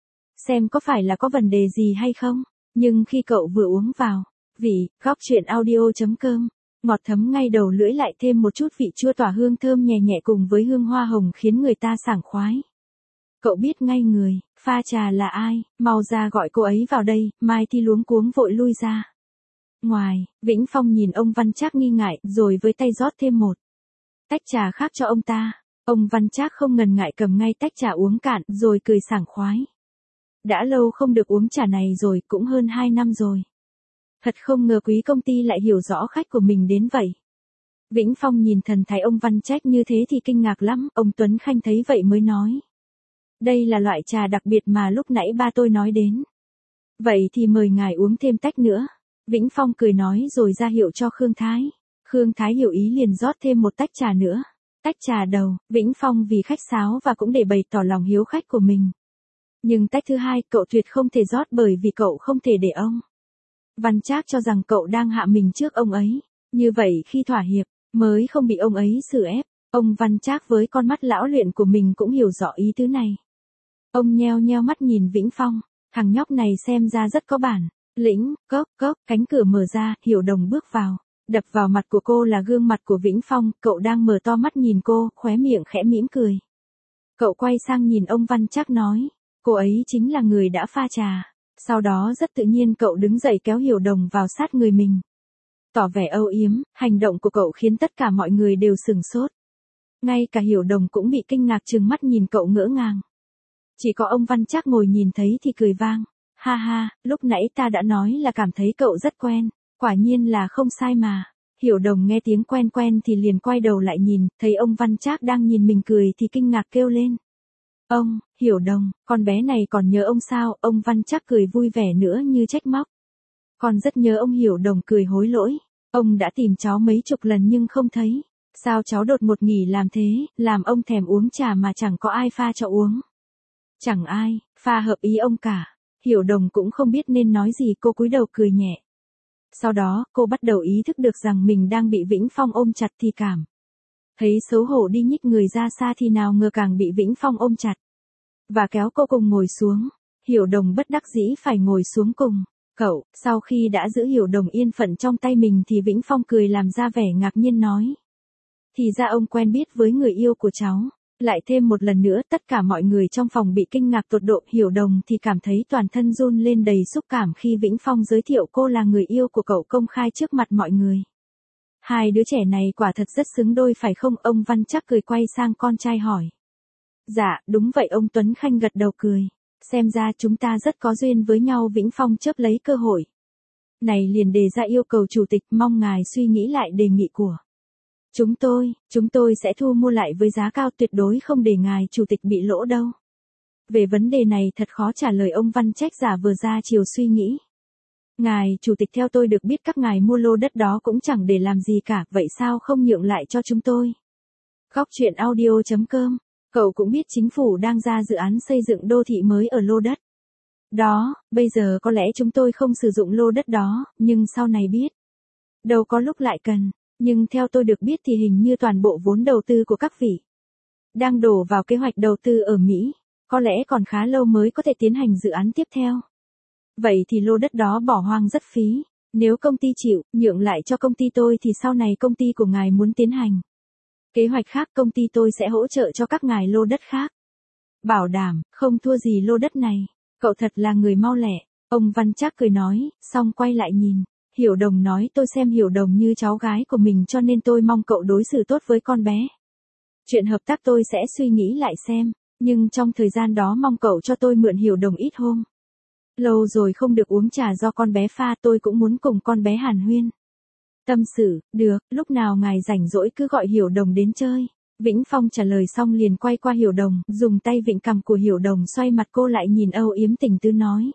xem có phải là có vấn đề gì hay không. Nhưng khi cậu vừa uống vào, vị góc truyện audio.com ngọt thấm ngay đầu lưỡi, lại thêm một chút vị chua tỏa hương thơm nhẹ nhẹ cùng với hương hoa hồng khiến người ta sảng khoái. Cậu biết ngay người pha trà là ai, mau ra gọi cô ấy vào đây. Mai Thi luống cuống vội lui ra ngoài. Vĩnh Phong nhìn ông Văn Trác nghi ngại rồi với tay rót thêm một tách trà khác cho ông ta. Ông Văn Trác không ngần ngại cầm ngay tách trà uống cạn rồi cười sảng khoái. Đã lâu không được uống trà này rồi, cũng hơn 2 năm rồi. Thật không ngờ quý công ty lại hiểu rõ khách của mình đến vậy. Vĩnh Phong nhìn thần thái ông Văn Trác như thế thì kinh ngạc lắm. Ông Tuấn Khanh thấy vậy mới nói, đây là loại trà đặc biệt mà lúc nãy ba tôi nói đến. Vậy thì mời ngài uống thêm tách nữa. Vĩnh Phong cười nói rồi ra hiệu cho Khương Thái. Khương Thái hiểu ý liền rót thêm một tách trà nữa. Tách trà đầu, Vĩnh Phong vì khách sáo và cũng để bày tỏ lòng hiếu khách của mình. Nhưng tách thứ hai cậu tuyệt không thể rót bởi vì cậu không thể để ông Văn Trác cho rằng cậu đang hạ mình trước ông ấy. Như vậy khi thỏa hiệp, mới không bị ông ấy xử ép. Ông Văn Trác với con mắt lão luyện của mình cũng hiểu rõ ý tứ này. Ông nheo nheo mắt nhìn Vĩnh Phong, thằng nhóc này xem ra rất có bản lĩnh. Cốc, cánh cửa mở ra, Hiểu Đồng bước vào. Đập vào mặt của cô là gương mặt của Vĩnh Phong, cậu đang mở to mắt nhìn cô, khóe miệng khẽ mỉm cười. Cậu quay sang nhìn ông Văn Trác nói, cô ấy chính là người đã pha trà. Sau đó rất tự nhiên cậu đứng dậy kéo Hiểu Đồng vào sát người mình, tỏ vẻ âu yếm. Hành động của cậu khiến tất cả mọi người đều sửng sốt. Ngay cả Hiểu Đồng cũng bị kinh ngạc trừng mắt nhìn cậu ngỡ ngàng. Chỉ có ông Văn Trác ngồi nhìn thấy thì cười vang. Ha ha, lúc nãy ta đã nói là cảm thấy cậu rất quen. Quả nhiên là không sai mà. Hiểu Đồng nghe tiếng quen quen thì liền quay đầu lại nhìn, thấy ông Văn Trác đang nhìn mình cười thì kinh ngạc kêu lên. Ông, Hiểu Đồng, con bé này còn nhớ ông sao? Ông Văn Trác cười vui vẻ nữa như trách móc. Con rất nhớ ông. Hiểu Đồng cười hối lỗi. Ông đã tìm cháu mấy chục lần nhưng không thấy. Sao cháu đột ngột nghỉ làm thế, làm ông thèm uống trà mà chẳng có ai pha cho uống. Chẳng ai, pha hợp ý ông cả. Hiểu Đồng cũng không biết nên nói gì, cô cúi đầu cười nhẹ. Sau đó, cô bắt đầu ý thức được rằng mình đang bị Vĩnh Phong ôm chặt thì cảm. Thấy xấu hổ đi nhích người ra xa thì nào ngờ càng bị Vĩnh Phong ôm chặt. Và kéo cô cùng ngồi xuống. Hiểu Đồng bất đắc dĩ phải ngồi xuống cùng. Cậu, sau khi đã giữ Hiểu Đồng yên phận trong tay mình thì Vĩnh Phong cười làm ra vẻ ngạc nhiên nói. Thì ra ông quen biết với người yêu của cháu. Lại thêm một lần nữa tất cả mọi người trong phòng bị kinh ngạc tột độ. Hiểu Đồng thì cảm thấy toàn thân run lên đầy xúc cảm khi Vĩnh Phong giới thiệu cô là người yêu của cậu công khai trước mặt mọi người. Hai đứa trẻ này quả thật rất xứng đôi phải không? Ông Văn Trác cười quay sang con trai hỏi. Dạ, đúng vậy, ông Tuấn Khanh gật đầu cười. Xem ra chúng ta rất có duyên với nhau. Vĩnh Phong chớp lấy cơ hội này liền đề ra yêu cầu chủ tịch, mong ngài suy nghĩ lại đề nghị của chúng tôi sẽ thu mua lại với giá cao, tuyệt đối không để ngài chủ tịch bị lỗ đâu. Về vấn đề này thật khó trả lời, ông Văn Trác giả vờ ra chiều suy nghĩ. Ngài chủ tịch, theo tôi được biết các ngài mua lô đất đó cũng chẳng để làm gì cả, vậy sao không nhượng lại cho chúng tôi? Góc truyện audio.com. Cậu cũng biết chính phủ đang ra dự án xây dựng đô thị mới ở lô đất đó, bây giờ có lẽ chúng tôi không sử dụng lô đất đó, nhưng sau này biết đâu có lúc lại cần. Nhưng theo tôi được biết thì hình như toàn bộ vốn đầu tư của các vị đang đổ vào kế hoạch đầu tư ở Mỹ, có lẽ còn khá lâu mới có thể tiến hành dự án tiếp theo. Vậy thì lô đất đó bỏ hoang rất phí, nếu công ty chịu nhượng lại cho công ty tôi thì sau này công ty của ngài muốn tiến hành kế hoạch khác, công ty tôi sẽ hỗ trợ cho các ngài lô đất khác. Bảo đảm, không thua gì lô đất này. Cậu thật là người mau lẹ. Ông Văn Trác cười nói, xong quay lại nhìn. Hiểu Đồng nói, tôi xem Hiểu Đồng như cháu gái của mình cho nên tôi mong cậu đối xử tốt với con bé. Chuyện hợp tác tôi sẽ suy nghĩ lại xem, nhưng trong thời gian đó mong cậu cho tôi mượn Hiểu Đồng ít hôm. Lâu rồi không được uống trà do con bé pha, tôi cũng muốn cùng con bé hàn huyên. Tâm sự, được, lúc nào ngài rảnh rỗi cứ gọi Hiểu Đồng đến chơi. Vĩnh Phong trả lời xong liền quay qua Hiểu Đồng, dùng tay vịn cằm của Hiểu Đồng xoay mặt cô lại nhìn âu yếm tình tứ nói.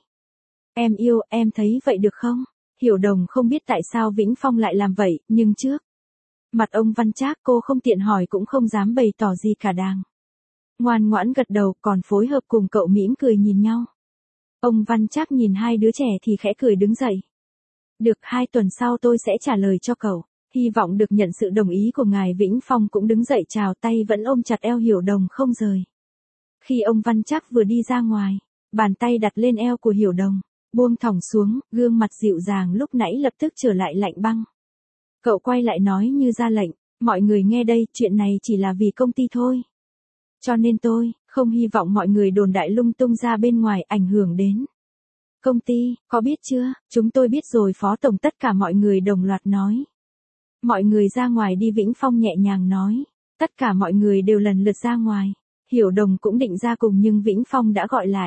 Em yêu, em thấy vậy được không? Hiểu Đồng không biết tại sao Vĩnh Phong lại làm vậy, nhưng trước mặt ông Văn Trác cô không tiện hỏi cũng không dám bày tỏ gì cả, đàng ngoan ngoãn gật đầu, còn phối hợp cùng cậu mỉm cười nhìn nhau. Ông Văn Trác nhìn hai đứa trẻ thì khẽ cười đứng dậy. Được, 2 tuần sau tôi sẽ trả lời cho cậu. Hy vọng được nhận sự đồng ý của ngài. Vĩnh Phong cũng đứng dậy chào, tay vẫn ôm chặt eo Hiểu Đồng không rời. Khi ông Văn Trác vừa đi ra ngoài, bàn tay đặt lên eo của Hiểu Đồng, buông thõng xuống, gương mặt dịu dàng lúc nãy lập tức trở lại lạnh băng. Cậu quay lại nói như ra lệnh, mọi người nghe đây, chuyện này chỉ là vì công ty thôi. Cho nên tôi không hy vọng mọi người đồn đại lung tung ra bên ngoài ảnh hưởng đến công ty, có biết chưa? Chúng tôi biết rồi phó tổng, tất cả mọi người đồng loạt nói. Mọi người ra ngoài đi, Vĩnh Phong nhẹ nhàng nói. Tất cả mọi người đều lần lượt ra ngoài. Hiểu Đồng cũng định ra cùng nhưng Vĩnh Phong đã gọi lại.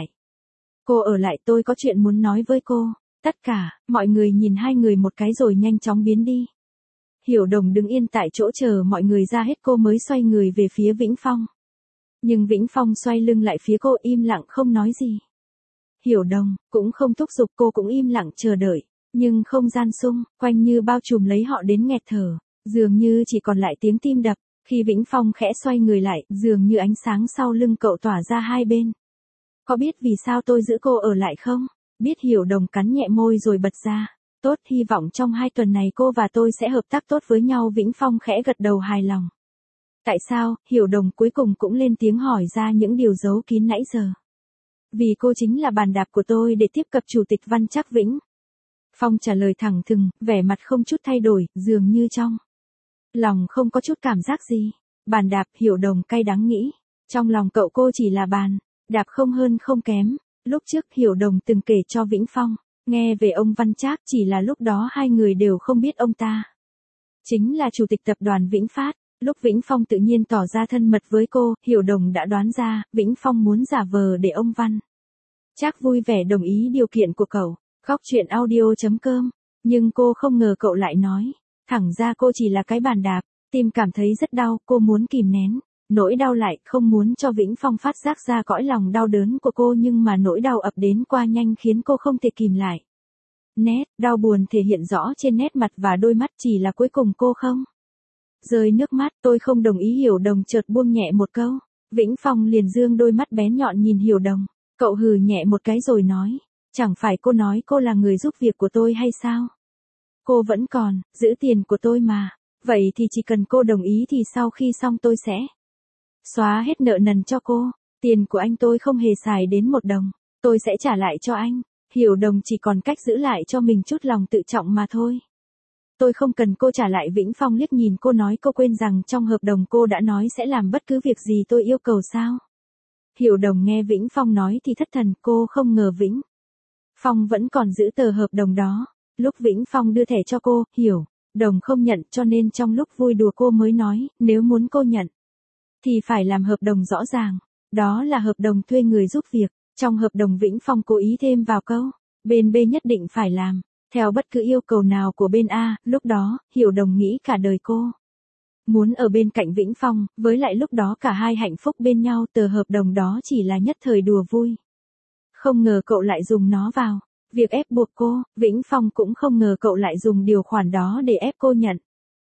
Cô ở lại, tôi có chuyện muốn nói với cô. Tất cả mọi người nhìn hai người một cái rồi nhanh chóng biến đi. Hiểu Đồng đứng yên tại chỗ chờ mọi người ra hết cô mới xoay người về phía Vĩnh Phong. Nhưng Vĩnh Phong xoay lưng lại phía cô im lặng không nói gì. Hiểu Đồng cũng không thúc giục, cô cũng im lặng chờ đợi. Nhưng không gian xung quanh như bao trùm lấy họ đến nghẹt thở, dường như chỉ còn lại tiếng tim đập. Khi Vĩnh Phong khẽ xoay người lại, dường như ánh sáng sau lưng cậu tỏa ra hai bên. Có biết vì sao tôi giữ cô ở lại không? Biết. Hiểu Đồng cắn nhẹ môi rồi bật ra. Tốt, hy vọng trong 2 tuần này cô và tôi sẽ hợp tác tốt với nhau. Vĩnh Phong khẽ gật đầu hài lòng. Tại sao? Hiểu Đồng cuối cùng cũng lên tiếng hỏi ra những điều giấu kín nãy giờ. Vì cô chính là bàn đạp của tôi để tiếp cận chủ tịch Văn Trác. Vĩnh Phong trả lời thẳng thừng, vẻ mặt không chút thay đổi, dường như trong lòng không có chút cảm giác gì. Bàn đạp? Hiểu Đồng cay đắng nghĩ. Trong lòng cậu cô chỉ là bàn đạp, không hơn không kém. Lúc trước Hiểu Đồng từng kể cho Vĩnh Phong nghe về ông Văn Trác, chỉ là lúc đó hai người đều không biết ông ta chính là chủ tịch tập đoàn Vĩnh Phát. Lúc Vĩnh Phong tự nhiên tỏ ra thân mật với cô, Hiểu Đồng đã đoán ra, Vĩnh Phong muốn giả vờ để ông Văn Trác vui vẻ đồng ý điều kiện của cậu. Góc truyện audio.com. Nhưng cô không ngờ cậu lại nói thẳng ra cô chỉ là cái bàn đạp. Tim cảm thấy rất đau, cô muốn kìm nén nỗi đau lại, không muốn cho Vĩnh Phong phát giác ra cõi lòng đau đớn của cô, nhưng mà nỗi đau ập đến qua nhanh khiến cô không thể kìm lại. Nét đau buồn thể hiện rõ trên nét mặt và đôi mắt, chỉ là cuối cùng cô không rơi nước mắt. Tôi không đồng ý. Hiểu Đồng chợt buông nhẹ một câu. Vĩnh Phong liền dương đôi mắt bén nhọn nhìn Hiểu Đồng. Cậu hừ nhẹ một cái rồi nói, chẳng phải cô nói cô là người giúp việc của tôi hay sao? Cô vẫn còn giữ tiền của tôi mà. Vậy thì chỉ cần cô đồng ý thì sau khi xong tôi sẽ xóa hết nợ nần cho cô. Tiền của anh tôi không hề xài đến một đồng. Tôi sẽ trả lại cho anh. Hiểu Đồng chỉ còn cách giữ lại cho mình chút lòng tự trọng mà thôi. Tôi không cần cô trả lại. Vĩnh Phong liếc nhìn cô nói, cô quên rằng trong hợp đồng cô đã nói sẽ làm bất cứ việc gì tôi yêu cầu sao? Hiểu Đồng nghe Vĩnh Phong nói thì thất thần, cô không ngờ Vĩnh Phong vẫn còn giữ tờ hợp đồng đó. Lúc Vĩnh Phong đưa thẻ cho cô, Hiểu Đồng không nhận, cho nên trong lúc vui đùa cô mới nói, nếu muốn cô nhận thì phải làm hợp đồng rõ ràng. Đó là hợp đồng thuê người giúp việc. Trong hợp đồng Vĩnh Phong cố ý thêm vào câu, bên B nhất định phải làm theo bất cứ yêu cầu nào của bên A. Lúc đó, Hiểu Đồng nghĩ cả đời cô muốn ở bên cạnh Vĩnh Phong, với lại lúc đó cả hai hạnh phúc bên nhau. Tờ hợp đồng đó chỉ là nhất thời đùa vui. Không ngờ cậu lại dùng nó vào việc ép buộc cô. Vĩnh Phong cũng không ngờ cậu lại dùng điều khoản đó để ép cô nhận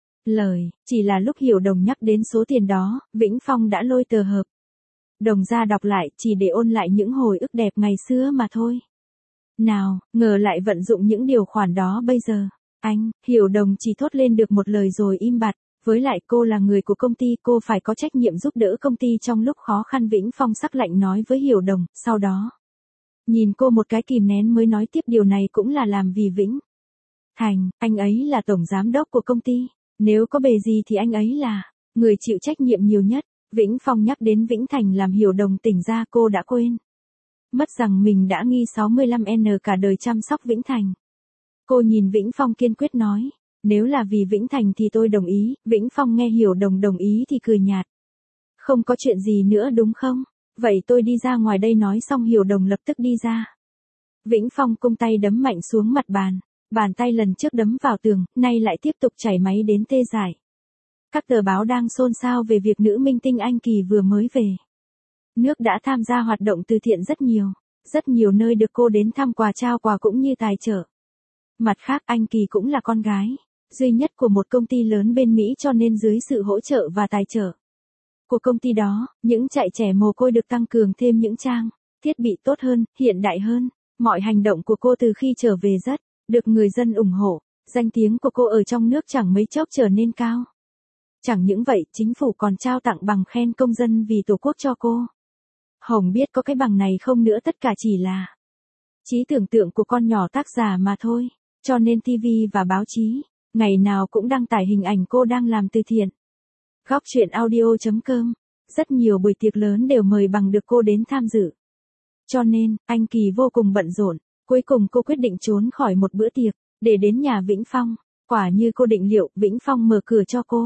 lời. Chỉ là lúc Hiểu Đồng nhắc đến số tiền đó, Vĩnh Phong đã lôi tờ hợp đồng ra đọc lại, chỉ để ôn lại những hồi ức đẹp ngày xưa mà thôi. Nào, ngờ lại vận dụng những điều khoản đó bây giờ. Anh, Hiểu Đồng chỉ thốt lên được một lời rồi im bặt. Với lại cô là người của công ty, cô phải có trách nhiệm giúp đỡ công ty trong lúc khó khăn. Vĩnh Phong sắc lạnh nói với Hiểu Đồng, sau đó nhìn cô một cái kìm nén mới nói tiếp, điều này cũng là làm vì Vĩnh Thành, anh ấy là tổng giám đốc của công ty. Nếu có bề gì thì anh ấy là người chịu trách nhiệm nhiều nhất. Vĩnh Phong nhắc đến Vĩnh Thành làm Hiểu Đồng tỉnh ra, cô đã quên mất rằng mình đã nghi 65N cả đời chăm sóc Vĩnh Thành. Cô nhìn Vĩnh Phong kiên quyết nói, nếu là vì Vĩnh Thành thì tôi đồng ý. Vĩnh Phong nghe Hiểu Đồng đồng ý thì cười nhạt. Không có chuyện gì nữa đúng không? Vậy tôi đi ra ngoài đây. Nói xong Hiểu Đồng lập tức đi ra. Vĩnh Phong cung tay đấm mạnh xuống mặt bàn. Bàn tay lần trước đấm vào tường, nay lại tiếp tục chảy máy đến tê dại. Các tờ báo đang xôn xao về việc nữ minh tinh Anh Kỳ vừa mới về nước đã tham gia hoạt động từ thiện rất nhiều. Rất nhiều nơi được cô đến thăm, quà trao quà cũng như tài trợ. Mặt khác, Anh Kỳ cũng là con gái duy nhất của một công ty lớn bên Mỹ, cho nên dưới sự hỗ trợ và tài trợ của công ty đó, những trại trẻ mồ côi được tăng cường thêm những trang thiết bị tốt hơn, hiện đại hơn. Mọi hành động của cô từ khi trở về rất được người dân ủng hộ. Danh tiếng của cô ở trong nước chẳng mấy chốc trở nên cao. Chẳng những vậy, chính phủ còn trao tặng bằng khen công dân vì Tổ quốc cho cô. Hồng biết có cái bằng này không nữa, tất cả chỉ là trí tưởng tượng của con nhỏ tác giả mà thôi. Cho nên TV và báo chí ngày nào cũng đăng tải hình ảnh cô đang làm từ thiện. Góc truyện audio.com. Rất nhiều buổi tiệc lớn đều mời bằng được cô đến tham dự. Cho nên, Anh Kỳ vô cùng bận rộn. Cuối cùng cô quyết định trốn khỏi một bữa tiệc để đến nhà Vĩnh Phong. Quả như cô định liệu, Vĩnh Phong mở cửa cho cô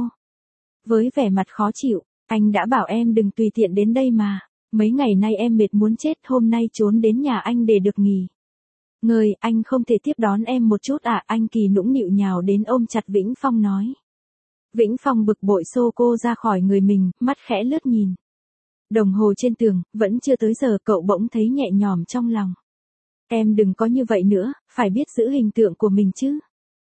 với vẻ mặt khó chịu. Anh đã bảo em đừng tùy tiện đến đây mà. Mấy ngày nay em mệt muốn chết, hôm nay trốn đến nhà anh để được nghỉ ngơi. Anh không thể tiếp đón em một chút à? Anh Kỳ nũng nịu nhào đến ôm chặt Vĩnh Phong nói. Vĩnh Phong bực bội xô cô ra khỏi người mình, mắt khẽ lướt nhìn đồng hồ trên tường, vẫn chưa tới giờ. Cậu bỗng thấy nhẹ nhõm trong lòng. Em đừng có như vậy nữa, phải biết giữ hình tượng của mình chứ.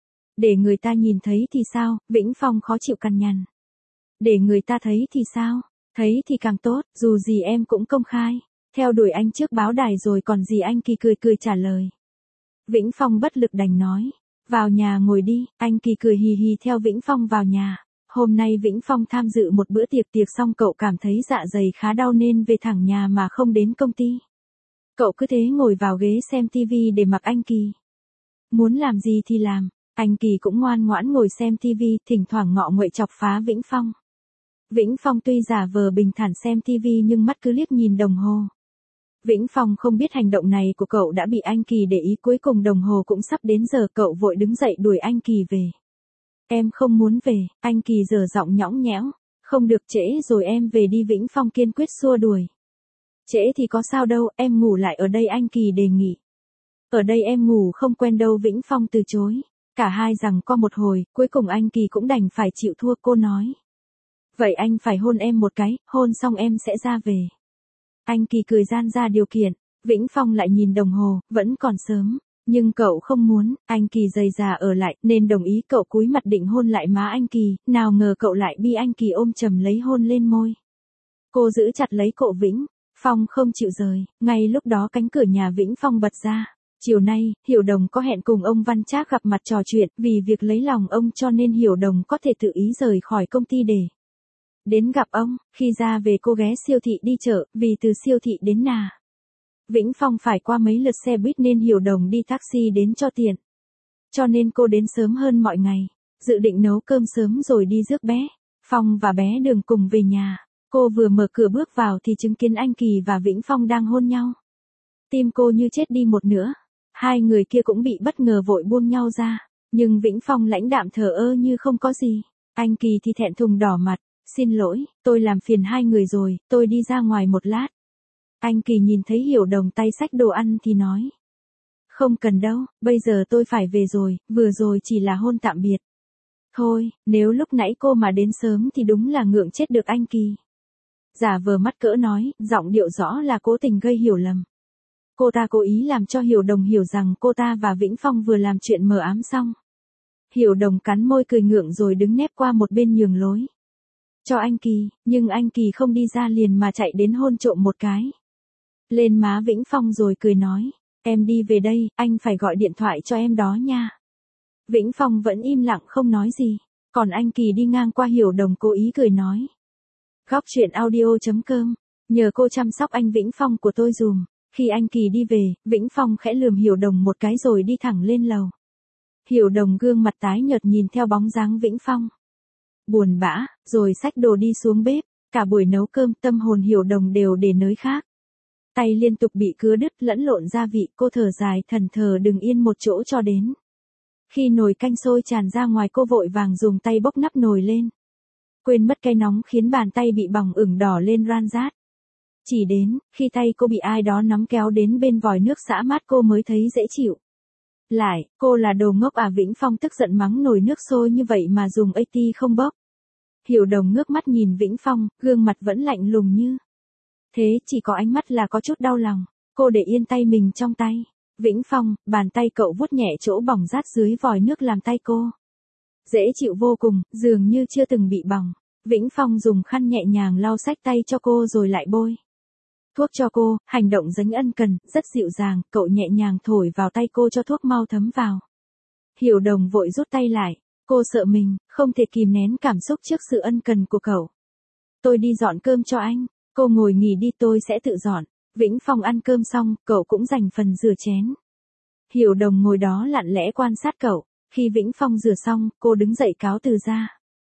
Để người ta nhìn thấy thì sao? Vĩnh Phong khó chịu cằn nhằn. Để người ta thấy thì sao? Thấy thì càng tốt, dù gì em cũng công khai theo đuổi anh trước báo đài rồi còn gì. Anh Kỳ cười cười trả lời. Vĩnh Phong bất lực đành nói, vào nhà ngồi đi. Anh Kỳ cười hì hì theo Vĩnh Phong vào nhà. Hôm nay Vĩnh Phong tham dự một bữa tiệc, xong cậu cảm thấy dạ dày khá đau nên về thẳng nhà mà không đến công ty. Cậu cứ thế ngồi vào ghế xem TV để mặc anh Kỳ muốn làm gì thì làm. Anh Kỳ cũng ngoan ngoãn ngồi xem TV, thỉnh thoảng ngọ nguậy chọc phá Vĩnh Phong. Vĩnh Phong tuy giả vờ bình thản xem TV nhưng mắt cứ liếc nhìn đồng hồ. Vĩnh Phong không biết hành động này của cậu đã bị anh Kỳ để ý. Cuối cùng đồng hồ cũng sắp đến giờ, cậu vội đứng dậy đuổi anh Kỳ về. Em không muốn về. Anh Kỳ giở giọng nhõng nhẽo. Không được, trễ rồi em về đi. Vĩnh Phong kiên quyết xua đuổi. Trễ thì có sao đâu, em ngủ lại ở đây. Anh Kỳ đề nghị. Ở đây em ngủ không quen đâu. Vĩnh Phong từ chối. Cả hai giằng co một hồi, cuối cùng anh Kỳ cũng đành phải chịu thua. Cô nói. Vậy anh phải hôn em một cái, hôn xong em sẽ ra về. Anh Kỳ cười gian ra điều kiện. Vĩnh Phong lại nhìn đồng hồ, vẫn còn sớm. Nhưng cậu không muốn, anh Kỳ dày dà ở lại, nên đồng ý cậu cúi mặt định hôn lại má anh Kỳ, nào ngờ cậu lại bị anh Kỳ ôm chầm lấy hôn lên môi. Cô giữ chặt lấy cậu Vĩnh Phong không chịu rời, ngay lúc đó cánh cửa nhà Vĩnh Phong bật ra. Chiều nay, Hiểu Đồng có hẹn cùng ông Văn Trác gặp mặt trò chuyện, vì việc lấy lòng ông cho nên Hiểu Đồng có thể tự ý rời khỏi công ty để đến gặp ông. Khi ra về cô ghé siêu thị đi chợ, vì từ siêu thị đến nhà Vĩnh Phong phải qua mấy lượt xe buýt nên Hiểu Đồng đi taxi đến cho tiện. Cho nên cô đến sớm hơn mọi ngày, dự định nấu cơm sớm rồi đi rước bé Phong và bé Đường cùng về nhà. Cô vừa mở cửa bước vào thì chứng kiến anh Kỳ và Vĩnh Phong đang hôn nhau. Tim cô như chết đi một nửa. Hai người kia cũng bị bất ngờ vội buông nhau ra. Nhưng Vĩnh Phong lãnh đạm thờ ơ như không có gì. Anh Kỳ thì thẹn thùng đỏ mặt. Xin lỗi, tôi làm phiền hai người rồi, tôi đi ra ngoài một lát. Anh Kỳ nhìn thấy Hiểu Đồng tay xách đồ ăn thì nói. Không cần đâu, bây giờ tôi phải về rồi, vừa rồi chỉ là hôn tạm biệt. Thôi, nếu lúc nãy cô mà đến sớm thì đúng là ngượng chết được anh Kỳ. Giả vờ mắc cỡ nói, giọng điệu rõ là cố tình gây hiểu lầm. Cô ta cố ý làm cho Hiểu Đồng hiểu rằng cô ta và Vĩnh Phong vừa làm chuyện mờ ám xong. Hiểu Đồng cắn môi cười ngượng rồi đứng nép qua một bên nhường lối cho anh Kỳ, nhưng anh Kỳ không đi ra liền mà chạy đến hôn trộm một cái lên má Vĩnh Phong rồi cười nói, em đi về đây, anh phải gọi điện thoại cho em đó nha. Vĩnh Phong vẫn im lặng không nói gì, còn anh Kỳ đi ngang qua Hiểu Đồng cố ý cười nói. Góc truyện audio.com, nhờ cô chăm sóc anh Vĩnh Phong của tôi dùm. Khi anh Kỳ đi về, Vĩnh Phong khẽ lườm Hiểu Đồng một cái rồi đi thẳng lên lầu. Hiểu Đồng gương mặt tái nhợt nhìn theo bóng dáng Vĩnh Phong. Buồn bã, rồi xách đồ đi xuống bếp. Cả buổi nấu cơm tâm hồn Hiểu Đồng đều để nơi khác. Tay liên tục bị cứa đứt lẫn lộn gia vị, cô thở dài thần thờ đừng yên một chỗ cho đến. Khi nồi canh sôi tràn ra ngoài cô vội vàng dùng tay bốc nắp nồi lên. Quên mất cái nóng khiến bàn tay bị bỏng ửng đỏ lên ran rát. Chỉ đến, khi tay cô bị ai đó nắm kéo đến bên vòi nước xả mát cô mới thấy dễ chịu. Lại, cô là đồ ngốc à? Vĩnh Phong tức giận mắng nồi nước sôi như vậy mà dùng AT không bốc. Hiểu Đồng ngước mắt nhìn Vĩnh Phong, gương mặt vẫn lạnh lùng như thế, chỉ có ánh mắt là có chút đau lòng. Cô để yên tay mình trong tay Vĩnh Phong, bàn tay cậu vuốt nhẹ chỗ bỏng rát dưới vòi nước làm tay cô dễ chịu vô cùng, dường như chưa từng bị bỏng. Vĩnh Phong dùng khăn nhẹ nhàng lau sạch tay cho cô rồi lại bôi thuốc cho cô, hành động dánh ân cần, rất dịu dàng, cậu nhẹ nhàng thổi vào tay cô cho thuốc mau thấm vào. Hiểu Đồng vội rút tay lại, cô sợ mình, không thể kìm nén cảm xúc trước sự ân cần của cậu. Tôi đi dọn cơm cho anh, cô ngồi nghỉ đi tôi sẽ tự dọn. Vĩnh Phong ăn cơm xong, cậu cũng dành phần rửa chén. Hiểu Đồng ngồi đó lặng lẽ quan sát cậu, khi Vĩnh Phong rửa xong, cô đứng dậy cáo từ ra.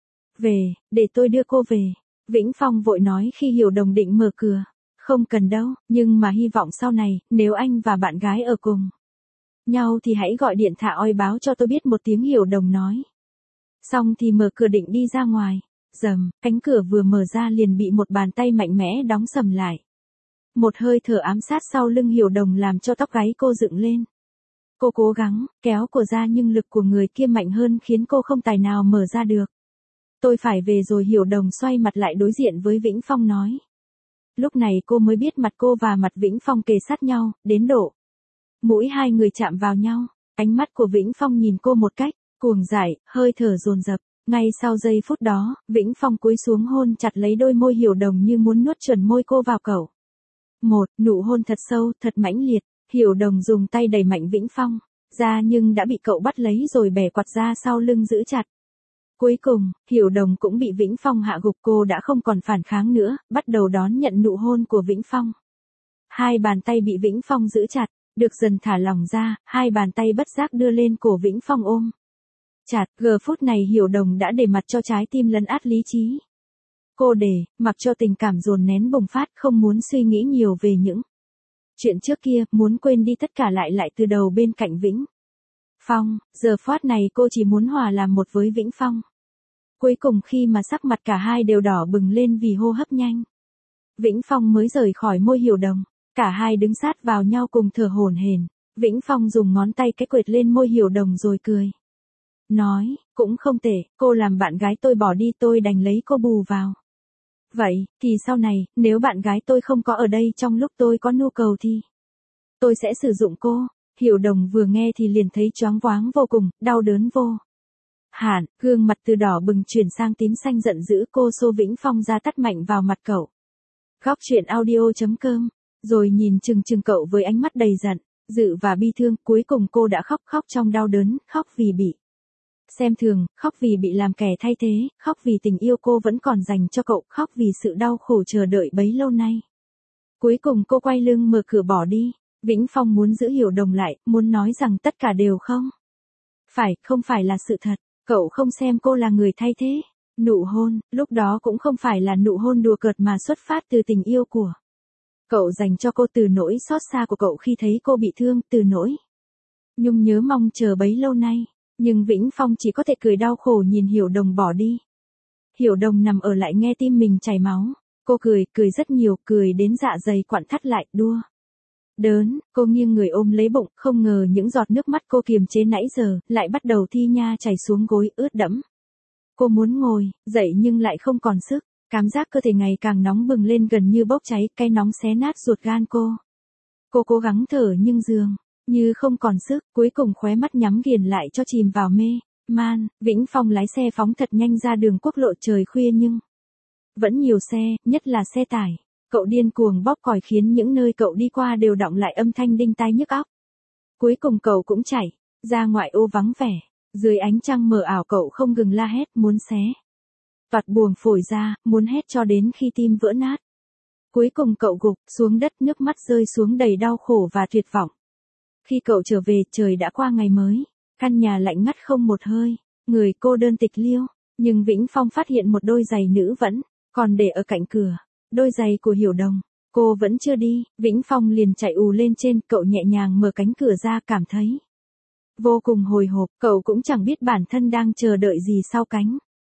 Về, để tôi đưa cô về. Vĩnh Phong vội nói khi Hiểu Đồng định mở cửa. Không cần đâu, nhưng mà hy vọng sau này, nếu anh và bạn gái ở cùng nhau thì hãy gọi điện thoại báo cho tôi biết một tiếng, Hiểu Đồng nói. Xong thì mở cửa định đi ra ngoài. Rầm, cánh cửa vừa mở ra liền bị một bàn tay mạnh mẽ đóng sầm lại. Một hơi thở ám sát sau lưng Hiểu Đồng làm cho tóc gáy cô dựng lên. Cô cố gắng kéo cô ra nhưng lực của người kia mạnh hơn khiến cô không tài nào mở ra được. Tôi phải về rồi. Hiểu Đồng xoay mặt lại đối diện với Vĩnh Phong nói. Lúc này cô mới biết mặt cô và mặt Vĩnh Phong kề sát nhau, đến độ mũi hai người chạm vào nhau. Ánh mắt của Vĩnh Phong nhìn cô một cách cuồng dại, hơi thở dồn dập. Ngay sau giây phút đó, Vĩnh Phong cúi xuống hôn chặt lấy đôi môi Hiểu Đồng như muốn nuốt chuẩn môi cô vào cậu. Một nụ hôn thật sâu, thật mãnh liệt. Hiểu Đồng dùng tay đẩy mạnh Vĩnh Phong ra nhưng đã bị cậu bắt lấy rồi bẻ quạt ra sau lưng giữ chặt. Cuối cùng, Hiểu Đồng cũng bị Vĩnh Phong hạ gục, cô đã không còn phản kháng nữa, bắt đầu đón nhận nụ hôn của Vĩnh Phong. Hai bàn tay bị Vĩnh Phong giữ chặt, được dần thả lỏng ra, hai bàn tay bất giác đưa lên cổ Vĩnh Phong ôm chặt. Giờ phút này Hiểu Đồng đã để mặt cho trái tim lấn át lý trí. Cô để mặc cho tình cảm dồn nén bùng phát, không muốn suy nghĩ nhiều về những chuyện trước kia, muốn quên đi tất cả lại từ đầu bên cạnh Vĩnh Phong. Giờ phút này cô chỉ muốn hòa làm một với Vĩnh Phong. Cuối cùng khi mà sắc mặt cả hai đều đỏ bừng lên vì hô hấp nhanh, Vĩnh Phong mới rời khỏi môi Hiểu Đồng. Cả hai đứng sát vào nhau cùng thở hổn hển. Vĩnh Phong dùng ngón tay cái quệt lên môi Hiểu Đồng rồi cười. Nói, cũng không tệ, cô làm bạn gái tôi bỏ đi tôi đành lấy cô bù vào. Vậy, thì sau này, nếu bạn gái tôi không có ở đây trong lúc tôi có nhu cầu thì tôi sẽ sử dụng cô. Hiểu Đồng vừa nghe thì liền thấy choáng váng vô cùng, đau đớn vô hạn, gương mặt từ đỏ bừng chuyển sang tím xanh giận dữ, cô xô Vĩnh Phong ra tát mạnh vào mặt cậu. Góc truyện audio.com, rồi nhìn chừng chừng cậu với ánh mắt đầy giận, dữ và bi thương, cuối cùng cô đã khóc trong đau đớn, khóc vì bị xem thường, khóc vì bị làm kẻ thay thế, khóc vì tình yêu cô vẫn còn dành cho cậu, khóc vì sự đau khổ chờ đợi bấy lâu nay. Cuối cùng cô quay lưng mở cửa bỏ đi. Vĩnh Phong muốn giữ Hiểu Đồng lại, muốn nói rằng tất cả đều không phải là sự thật. Cậu không xem cô là người thay thế. Nụ hôn, lúc đó cũng không phải là nụ hôn đùa cợt mà xuất phát từ tình yêu của cậu dành cho cô, từ nỗi xót xa của cậu khi thấy cô bị thương, từ nỗi nhung nhớ mong chờ bấy lâu nay. Nhưng Vĩnh Phong chỉ có thể cười đau khổ nhìn Hiểu Đồng bỏ đi. Hiểu Đồng nằm ở lại nghe tim mình chảy máu. Cô cười rất nhiều, cười đến dạ dày quặn thắt lại, đua đớn, cô nghiêng người ôm lấy bụng, không ngờ những giọt nước mắt cô kiềm chế nãy giờ, lại bắt đầu thi nha chảy xuống gối, ướt đẫm. Cô muốn ngồi dậy nhưng lại không còn sức, cảm giác cơ thể ngày càng nóng bừng lên, gần như bốc cháy, cái nóng xé nát ruột gan cô. Cô cố gắng thở nhưng dường như không còn sức, cuối cùng khóe mắt nhắm nghiền lại cho chìm vào mê man. Vĩnh Phong lái xe phóng thật nhanh ra đường quốc lộ, trời khuya nhưng vẫn nhiều xe, nhất là xe tải. Cậu điên cuồng bóp còi khiến những nơi cậu đi qua đều đọng lại âm thanh đinh tai nhức óc. Cuối cùng cậu cũng chạy ra ngoại ô vắng vẻ. Dưới ánh trăng mờ ảo cậu không ngừng la hét, muốn xé toạc buồng phổi ra, muốn hét cho đến khi tim vỡ nát. Cuối cùng cậu gục xuống đất, nước mắt rơi xuống đầy đau khổ và tuyệt vọng. Khi cậu trở về, trời đã qua ngày mới. Căn nhà lạnh ngắt không một hơi, người cô đơn tịch liêu. Nhưng Vĩnh Phong phát hiện một đôi giày nữ vẫn còn để ở cạnh cửa. Đôi giày của Hiểu Đồng. Cô vẫn chưa đi, Vĩnh Phong liền chạy ù lên trên, cậu nhẹ nhàng mở cánh cửa ra, cảm thấy vô cùng hồi hộp, cậu cũng chẳng biết bản thân đang chờ đợi gì sau cánh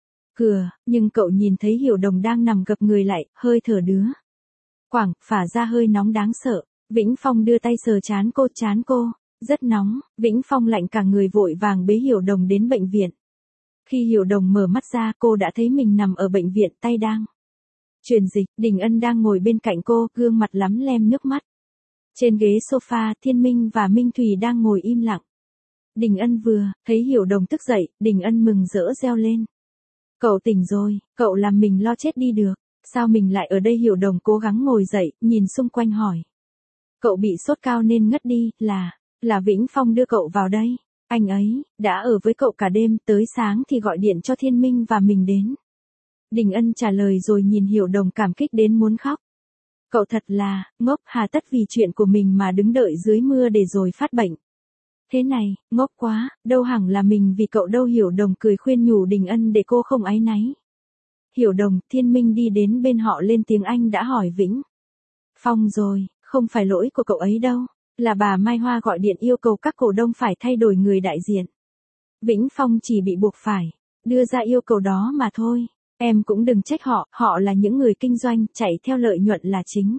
cửa, nhưng cậu nhìn thấy Hiểu Đồng đang nằm gập người lại, hơi thở đứa quảng, phả ra hơi nóng đáng sợ. Vĩnh Phong đưa tay sờ chán cô, rất nóng. Vĩnh Phong lạnh cả người, vội vàng bế Hiểu Đồng đến bệnh viện. Khi Hiểu Đồng mở mắt ra, cô đã thấy mình nằm ở bệnh viện, tay đang truyền dịch. Đình Ân đang ngồi bên cạnh cô, gương mặt lắm lem nước mắt. Trên ghế sofa, Thiên Minh và Minh Thùy đang ngồi im lặng. Đình Ân vừa thấy Hiểu Đồng thức dậy, Đình Ân mừng rỡ reo lên. Cậu tỉnh rồi, cậu làm mình lo chết đi được. Sao mình lại ở đây? Hiểu Đồng cố gắng ngồi dậy, nhìn xung quanh hỏi. Cậu bị sốt cao nên ngất đi, là Vĩnh Phong đưa cậu vào đây. Anh ấy đã ở với cậu cả đêm, tới sáng thì gọi điện cho Thiên Minh và mình đến. Đình Ân trả lời rồi nhìn Hiểu Đồng cảm kích đến muốn khóc. Cậu thật là ngốc, hà tất vì chuyện của mình mà đứng đợi dưới mưa để rồi phát bệnh. Thế này, ngốc quá, đâu hẳn là mình vì cậu đâu. Hiểu Đồng cười khuyên nhủ Đình Ân để cô không áy náy. Hiểu Đồng, Thiên Minh đi đến bên họ lên tiếng, anh đã hỏi Vĩnh Phong rồi, không phải lỗi của cậu ấy đâu, là bà Mai Hoa gọi điện yêu cầu các cổ đông phải thay đổi người đại diện. Vĩnh Phong chỉ bị buộc phải đưa ra yêu cầu đó mà thôi. Em cũng đừng trách họ là những người kinh doanh, chạy theo lợi nhuận là chính.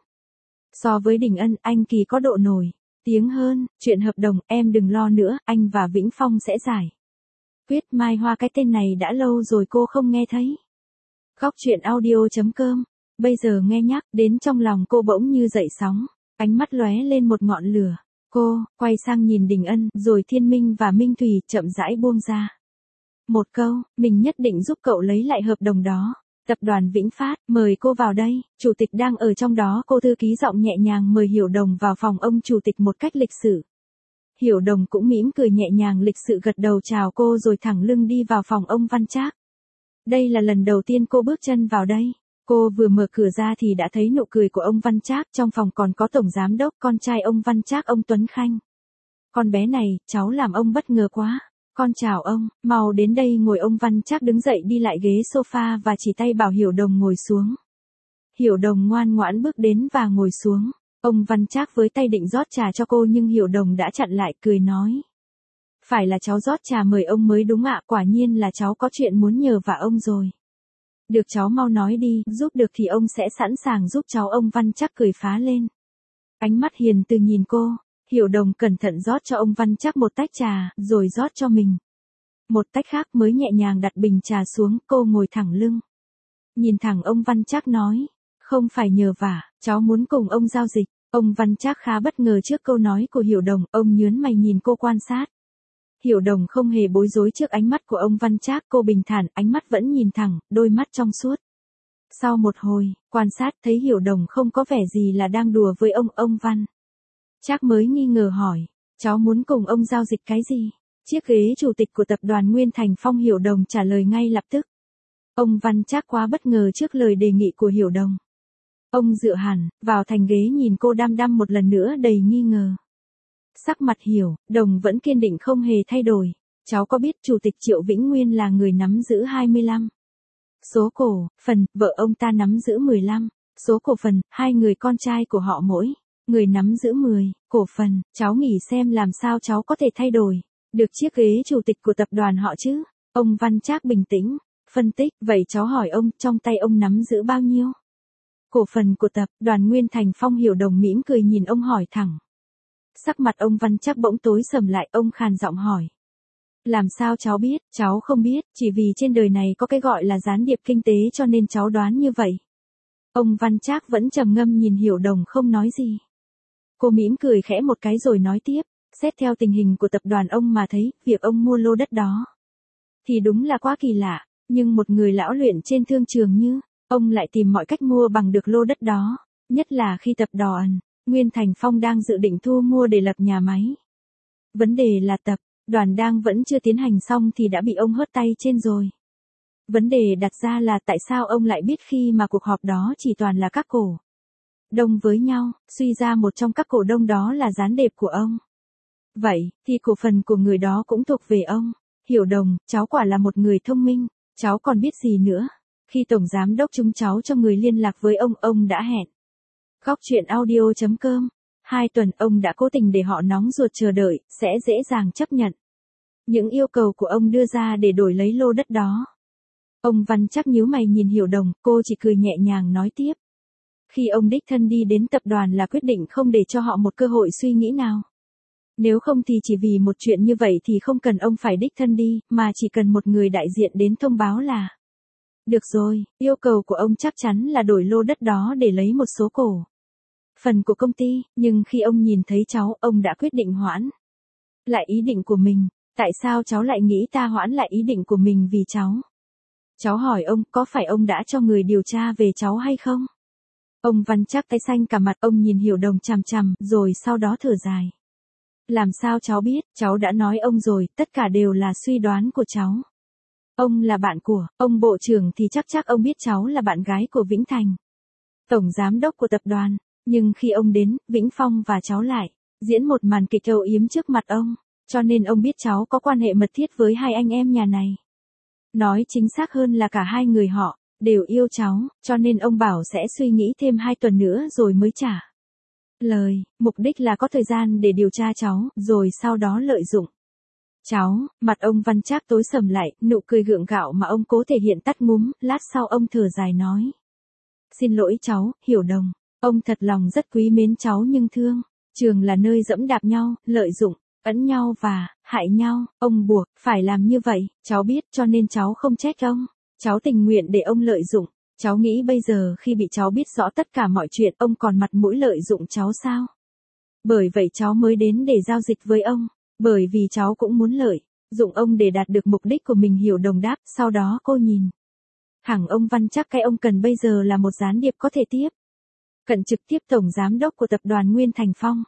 So với Đình Ân, anh Kỳ có độ nổi tiếng hơn, chuyện hợp đồng, em đừng lo nữa, anh và Vĩnh Phong sẽ giải quyết. Mai Hoa, cái tên này đã lâu rồi cô không nghe thấy. Góc truyện audio.com, bây giờ nghe nhắc đến trong lòng cô bỗng như dậy sóng, ánh mắt lóe lên một ngọn lửa. Cô quay sang nhìn Đình Ân, rồi Thiên Minh và Minh Thùy, chậm rãi buông ra một câu, mình nhất định giúp cậu lấy lại hợp đồng đó. Tập đoàn Vĩnh Phát, mời cô vào đây, chủ tịch đang ở trong đó. Cô thư ký giọng nhẹ nhàng mời Hiểu Đồng vào phòng ông chủ tịch một cách lịch sự. Hiểu Đồng cũng mỉm cười nhẹ nhàng lịch sự gật đầu chào cô rồi thẳng lưng đi vào phòng ông Văn Trác. Đây là lần đầu tiên cô bước chân vào đây. Cô vừa mở cửa ra thì đã thấy nụ cười của ông Văn Trác, trong phòng còn có tổng giám đốc, con trai ông Văn Trác, ông Tuấn Khanh. Con bé này, cháu làm ông bất ngờ quá. Con chào ông, mau đến đây ngồi. Ông Văn Trác đứng dậy đi lại ghế sofa và chỉ tay bảo Hiểu Đồng ngồi xuống. Hiểu Đồng ngoan ngoãn bước đến và ngồi xuống. Ông Văn Trác với tay định rót trà cho cô nhưng Hiểu Đồng đã chặn lại, cười nói. Phải là cháu rót trà mời ông mới đúng ạ, quả nhiên là cháu có chuyện muốn nhờ vả ông rồi. Được, cháu mau nói đi, giúp được thì ông sẽ sẵn sàng giúp cháu. Ông Văn Trác cười phá lên. Ánh mắt hiền từ nhìn cô. Hiểu Đồng cẩn thận rót cho ông Văn Trác một tách trà, rồi rót cho mình một tách khác mới nhẹ nhàng đặt bình trà xuống. Cô ngồi thẳng lưng, nhìn thẳng ông Văn Trác nói, không phải nhờ vả, cháu muốn cùng ông giao dịch. Ông Văn Trác khá bất ngờ trước câu nói của Hiểu Đồng, ông nhướng mày nhìn cô quan sát. Hiểu Đồng không hề bối rối trước ánh mắt của ông Văn Trác, cô bình thản, ánh mắt vẫn nhìn thẳng, đôi mắt trong suốt. Sau một hồi, quan sát thấy Hiểu Đồng không có vẻ gì là đang đùa với ông Văn Trác mới nghi ngờ hỏi, cháu muốn cùng ông giao dịch cái gì? Chiếc ghế chủ tịch của tập đoàn Nguyên Thành Phong. Hiểu Đồng trả lời ngay lập tức. Ông Văn Trác quá bất ngờ trước lời đề nghị của Hiểu Đồng. Ông dựa hẳn vào thành ghế nhìn cô đăm đăm một lần nữa đầy nghi ngờ. Sắc mặt Hiểu Đồng vẫn kiên định không hề thay đổi. Cháu có biết Chủ tịch Triệu Vĩnh Nguyên là người nắm giữ 25 số cổ phần, vợ ông ta nắm giữ 15 số cổ phần, hai người con trai của họ mỗi người nắm giữ 10 cổ phần, cháu nghĩ xem làm sao cháu có thể thay đổi được chiếc ghế chủ tịch của tập đoàn họ chứ? Ông Văn Trác bình tĩnh, phân tích, vậy cháu hỏi ông, trong tay ông nắm giữ bao nhiêu cổ phần của tập đoàn Nguyên Thành Phong? Hiểu Đồng mỉm cười nhìn ông hỏi thẳng. Sắc mặt ông Văn Trác bỗng tối sầm lại, ông khàn giọng hỏi. Làm sao cháu biết? Cháu không biết, chỉ vì trên đời này có cái gọi là gián điệp kinh tế cho nên cháu đoán như vậy. Ông Văn Trác vẫn trầm ngâm nhìn Hiểu Đồng không nói gì. Cô mỉm cười khẽ một cái rồi nói tiếp, xét theo tình hình của tập đoàn ông mà thấy, việc ông mua lô đất đó thì đúng là quá kỳ lạ, nhưng một người lão luyện trên thương trường như ông lại tìm mọi cách mua bằng được lô đất đó, nhất là khi tập đoàn Nguyên Thành Phong đang dự định thu mua để lập nhà máy. Vấn đề là tập đoàn đang vẫn chưa tiến hành xong thì đã bị ông hớt tay trên rồi. Vấn đề đặt ra là tại sao ông lại biết khi mà cuộc họp đó chỉ toàn là các cổ đông với nhau, suy ra một trong các cổ đông đó là gián điệp của ông. Vậy, thì cổ phần của người đó cũng thuộc về ông. Hiểu Đồng, cháu quả là một người thông minh, cháu còn biết gì nữa. Khi Tổng Giám đốc chúng cháu cho người liên lạc với ông đã hẹn. Góc truyện audio.com 2 tuần, ông đã cố tình để họ nóng ruột chờ đợi, sẽ dễ dàng chấp nhận những yêu cầu của ông đưa ra để đổi lấy lô đất đó. Ông Văn Trác nhíu mày nhìn Hiểu Đồng, cô chỉ cười nhẹ nhàng nói tiếp. Khi ông đích thân đi đến tập đoàn là quyết định không để cho họ một cơ hội suy nghĩ nào. Nếu không thì chỉ vì một chuyện như vậy thì không cần ông phải đích thân đi, mà chỉ cần một người đại diện đến thông báo là. Được rồi, yêu cầu của ông chắc chắn là đổi lô đất đó để lấy một số cổ phần của công ty, nhưng khi ông nhìn thấy cháu, ông đã quyết định hoãn lại ý định của mình. Tại sao cháu lại nghĩ ta hoãn lại ý định của mình vì cháu? Cháu hỏi ông, có phải ông đã cho người điều tra về cháu hay không? Ông Văn Trác tái xanh cả mặt, ông nhìn Hiểu Đồng chằm chằm, rồi sau đó thở dài. Làm sao cháu biết, cháu đã nói ông rồi, tất cả đều là suy đoán của cháu. Ông là bạn của ông bộ trưởng thì chắc ông biết cháu là bạn gái của Vĩnh Thành, tổng giám đốc của tập đoàn, nhưng khi ông đến, Vĩnh Phong và cháu lại diễn một màn kịch âu yếm trước mặt ông, cho nên ông biết cháu có quan hệ mật thiết với hai anh em nhà này. Nói chính xác hơn là cả hai người họ đều yêu cháu, cho nên ông bảo sẽ suy nghĩ thêm 2 tuần nữa rồi mới trả lời, mục đích là có thời gian để điều tra cháu, rồi sau đó lợi dụng cháu. Mặt ông Văn Trác tối sầm lại, nụ cười gượng gạo mà ông cố thể hiện tắt ngúm, lát sau ông thở dài nói. Xin lỗi cháu, Hiểu Đồng, ông thật lòng rất quý mến cháu nhưng thương trường là nơi dẫm đạp nhau, lợi dụng ẩn nhau và hại nhau, ông buộc phải làm như vậy, cháu biết, cho nên cháu không trách ông. Cháu tình nguyện để ông lợi dụng. Cháu nghĩ bây giờ khi bị cháu biết rõ tất cả mọi chuyện, ông còn mặt mũi lợi dụng cháu sao? Bởi vậy cháu mới đến để giao dịch với ông, bởi vì cháu cũng muốn lợi dụng ông để đạt được mục đích của mình. Hiểu Đồng đáp. Sau đó cô nhìn thẳng ông Văn Trác, cái ông cần bây giờ là một gián điệp có thể tiếp cận trực tiếp tổng giám đốc của tập đoàn Nguyên Thành Phong.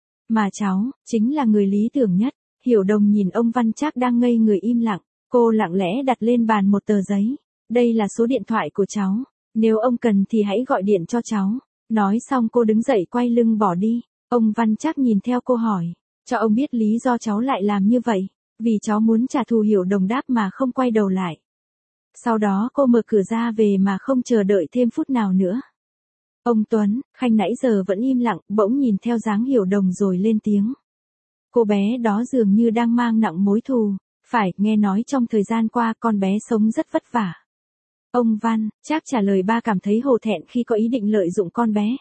Mà cháu, chính là người lý tưởng nhất. Hiểu Đồng nhìn ông Văn Trác đang ngây người im lặng, cô lặng lẽ đặt lên bàn một tờ giấy. Đây là số điện thoại của cháu, nếu ông cần thì hãy gọi điện cho cháu. Nói xong cô đứng dậy quay lưng bỏ đi. Ông Văn Trác nhìn theo cô hỏi, cho ông biết lý do cháu lại làm như vậy. Vì cháu muốn trả thù. Hiểu Đồng đáp mà không quay đầu lại. Sau đó cô mở cửa ra về mà không chờ đợi thêm phút nào nữa. Ông Tuấn Khanh nãy giờ vẫn im lặng, bỗng nhìn theo dáng Hiểu Đồng rồi lên tiếng. Cô bé đó dường như đang mang nặng mối thù. Phải, nghe nói trong thời gian qua con bé sống rất vất vả. Ông Văn Trác trả lời. Ba cảm thấy hổ thẹn khi có ý định lợi dụng con bé.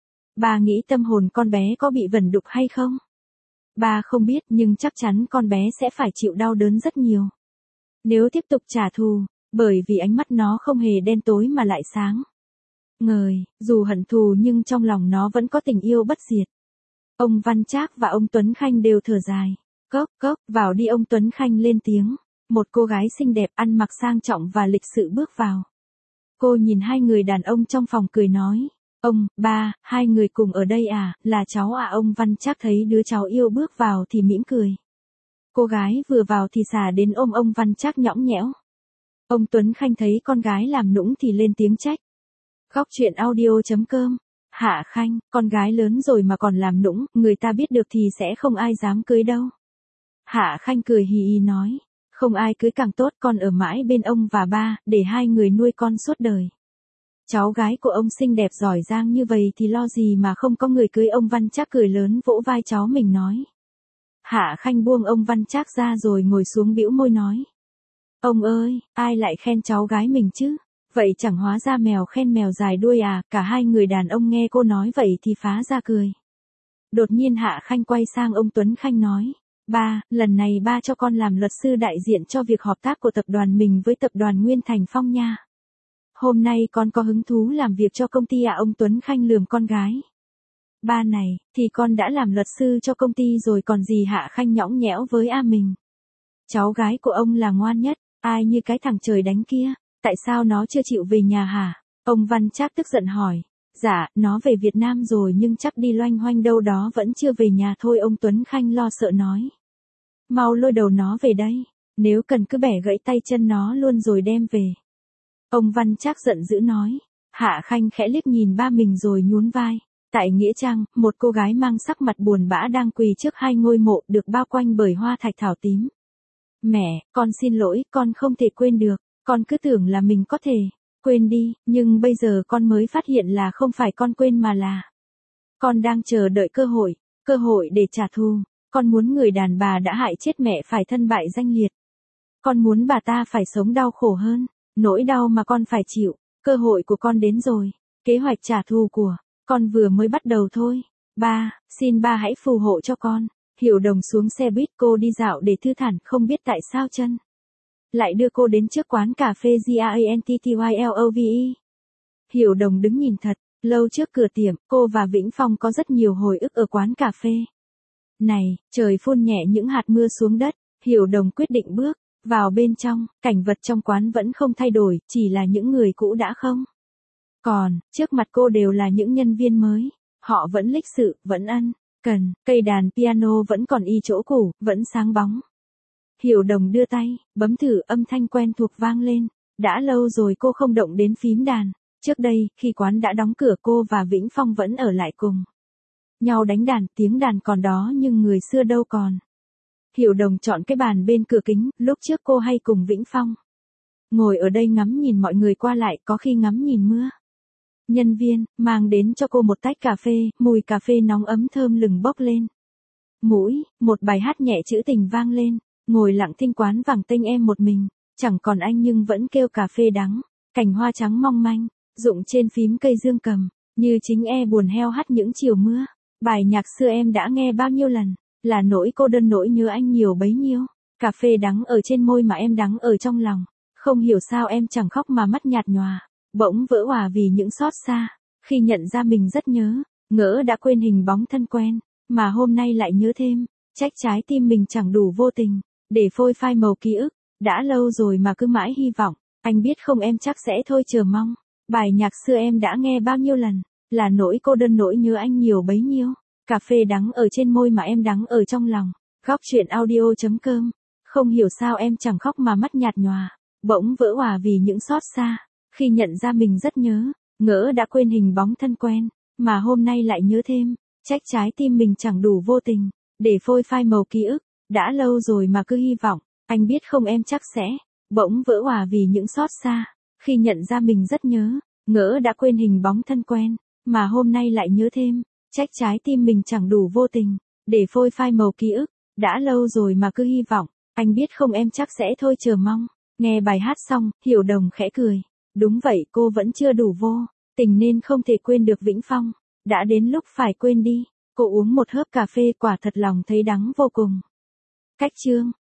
Ba nghĩ tâm hồn con bé có bị vẩn đục hay không? Ba không biết, nhưng chắc chắn con bé sẽ phải chịu đau đớn rất nhiều nếu tiếp tục trả thù, bởi vì ánh mắt nó không hề đen tối mà lại sáng. ngời, dù hận thù nhưng trong lòng nó vẫn có tình yêu bất diệt. Ông Văn Trác và ông Tuấn Khanh đều thở dài. Cốc cốc, vào đi, ông Tuấn Khanh lên tiếng. Một cô gái xinh đẹp ăn mặc sang trọng và lịch sự bước vào. Cô nhìn hai người đàn ông trong phòng cười nói. Ông, ba, hai người cùng ở đây à, là cháu à? Ông Văn Trác thấy đứa cháu yêu bước vào thì mỉm cười. Cô gái vừa vào thì xà đến ôm ông Văn Trác nhõng nhẽo. Ông Tuấn Khanh thấy con gái làm nũng thì lên tiếng trách. Góc chuyện audio.com. Hạ Khanh, con gái lớn rồi mà còn làm nũng, người ta biết được thì sẽ không ai dám cưới đâu. Hạ Khanh cười hì hì nói. Không ai cưới càng tốt, con ở mãi bên ông và ba, để hai người nuôi con suốt đời. Cháu gái của ông xinh đẹp giỏi giang như vậy thì lo gì mà không có người cưới. Ông Văn Trác cười lớn vỗ vai cháu mình nói. Hạ Khanh buông ông Văn Trác ra rồi ngồi xuống bĩu môi nói. Ông ơi, ai lại khen cháu gái mình chứ? Vậy chẳng hóa ra mèo khen mèo dài đuôi à? Cả hai người đàn ông nghe cô nói vậy thì phá ra cười. Đột nhiên Hạ Khanh quay sang ông Tuấn Khanh nói. Ba, lần này ba cho con làm luật sư đại diện cho việc hợp tác của tập đoàn mình với tập đoàn Nguyên Thành Phong nha. Hôm nay con có hứng thú làm việc cho công ty à? Ông Tuấn Khanh lườm con gái. Ba này, thì con đã làm luật sư cho công ty rồi còn gì? Hạ Khanh nhõng nhẽo với mình. Cháu gái của ông là ngoan nhất, ai như cái thằng trời đánh kia, tại sao nó chưa chịu về nhà hả? Ông Văn Trác tức giận hỏi. Dạ, nó về Việt Nam rồi nhưng chắc đi loanh hoanh đâu đó vẫn chưa về nhà thôi. Ông Tuấn Khanh lo sợ nói. Mau lôi đầu nó về đây, nếu cần cứ bẻ gãy tay chân nó luôn rồi đem về. Ông Văn Trác giận dữ nói. Hạ Khanh khẽ liếc nhìn ba mình rồi nhún vai. Tại nghĩa trang, một cô gái mang sắc mặt buồn bã đang quỳ trước hai ngôi mộ được bao quanh bởi hoa thạch thảo tím. Mẹ, con xin lỗi, con không thể quên được, con cứ tưởng là mình có thể quên đi, nhưng bây giờ con mới phát hiện là không phải con quên mà là con đang chờ đợi cơ hội để trả thù. Con muốn người đàn bà đã hại chết mẹ phải thân bại danh liệt. Con muốn bà ta phải sống đau khổ hơn, nỗi đau mà con phải chịu. Cơ hội của con đến rồi, kế hoạch trả thù của con vừa mới bắt đầu thôi. Ba, xin ba hãy phù hộ cho con. Hiểu Đồng xuống xe buýt, cô đi dạo để thư thản, không biết tại sao chân lại đưa cô đến trước quán cà phê Ganttlove. Hiểu Đồng đứng nhìn thật lâu trước cửa tiệm. Cô và Vĩnh Phong có rất nhiều hồi ức ở quán cà phê này. Trời phun nhẹ những hạt mưa xuống đất. Hiểu Đồng quyết định bước vào bên trong. Cảnh vật trong quán vẫn không thay đổi, chỉ là những người cũ đã không còn trước mặt cô đều là những nhân viên mới. Họ vẫn lịch sự, vẫn ân cần, cây đàn piano vẫn còn y chỗ cũ, vẫn sáng bóng. Hiểu Đồng đưa tay, bấm thử, âm thanh quen thuộc vang lên. Đã lâu rồi cô không động đến phím đàn. Trước đây, khi quán đã đóng cửa, cô và Vĩnh Phong vẫn ở lại cùng nhau đánh đàn, tiếng đàn còn đó nhưng người xưa đâu còn. Hiểu Đồng chọn cái bàn bên cửa kính, lúc trước cô hay cùng Vĩnh Phong ngồi ở đây ngắm nhìn mọi người qua lại, có khi ngắm nhìn mưa. Nhân viên mang đến cho cô một tách cà phê, mùi cà phê nóng ấm thơm lừng bốc lên mũi. Một bài hát nhẹ trữ tình vang lên. Ngồi lặng thinh quán vắng tênh em một mình, chẳng còn anh nhưng vẫn kêu cà phê đắng. Cành hoa trắng mong manh rụng trên phím cây dương cầm, như chính buồn heo hắt những chiều mưa. Bài nhạc xưa em đã nghe bao nhiêu lần, là nỗi cô đơn, nỗi nhớ anh nhiều bấy nhiêu. Cà phê đắng ở trên môi mà em đắng ở trong lòng. Không hiểu sao em chẳng khóc mà mắt nhạt nhòa, bỗng vỡ òa vì những xót xa. Khi nhận ra mình rất nhớ, ngỡ đã quên hình bóng thân quen, mà hôm nay lại nhớ thêm. Trách trái tim mình chẳng đủ vô tình để phôi phai màu ký ức. Đã lâu rồi mà cứ mãi hy vọng. Anh biết không, em chắc sẽ thôi chờ mong. Bài nhạc xưa em đã nghe bao nhiêu lần, là nỗi cô đơn, nỗi nhớ anh nhiều bấy nhiêu. Cà phê đắng ở trên môi mà em đắng ở trong lòng. Góc chuyện audio.com. Không hiểu sao em chẳng khóc mà mắt nhạt nhòa, bỗng vỡ òa vì những xót xa. Khi nhận ra mình rất nhớ, ngỡ đã quên hình bóng thân quen, mà hôm nay lại nhớ thêm. Trách trái tim mình chẳng đủ vô tình để phôi phai màu ký ức. Đã lâu rồi mà cứ hy vọng. Anh biết không, em chắc sẽ bỗng vỡ òa vì những xót xa. Khi nhận ra mình rất nhớ, ngỡ đã quên hình bóng thân quen, mà hôm nay lại nhớ thêm. Trách trái tim mình chẳng đủ vô tình để phôi phai màu ký ức. Đã lâu rồi mà cứ hy vọng. Anh biết không, em chắc sẽ thôi chờ mong. Nghe bài hát xong, Hiểu Đồng khẽ cười. Đúng vậy, cô vẫn chưa đủ vô tình nên không thể quên được Vĩnh Phong. Đã đến lúc phải quên đi. Cô uống một hớp cà phê, quả thật lòng thấy đắng vô cùng. Cách chương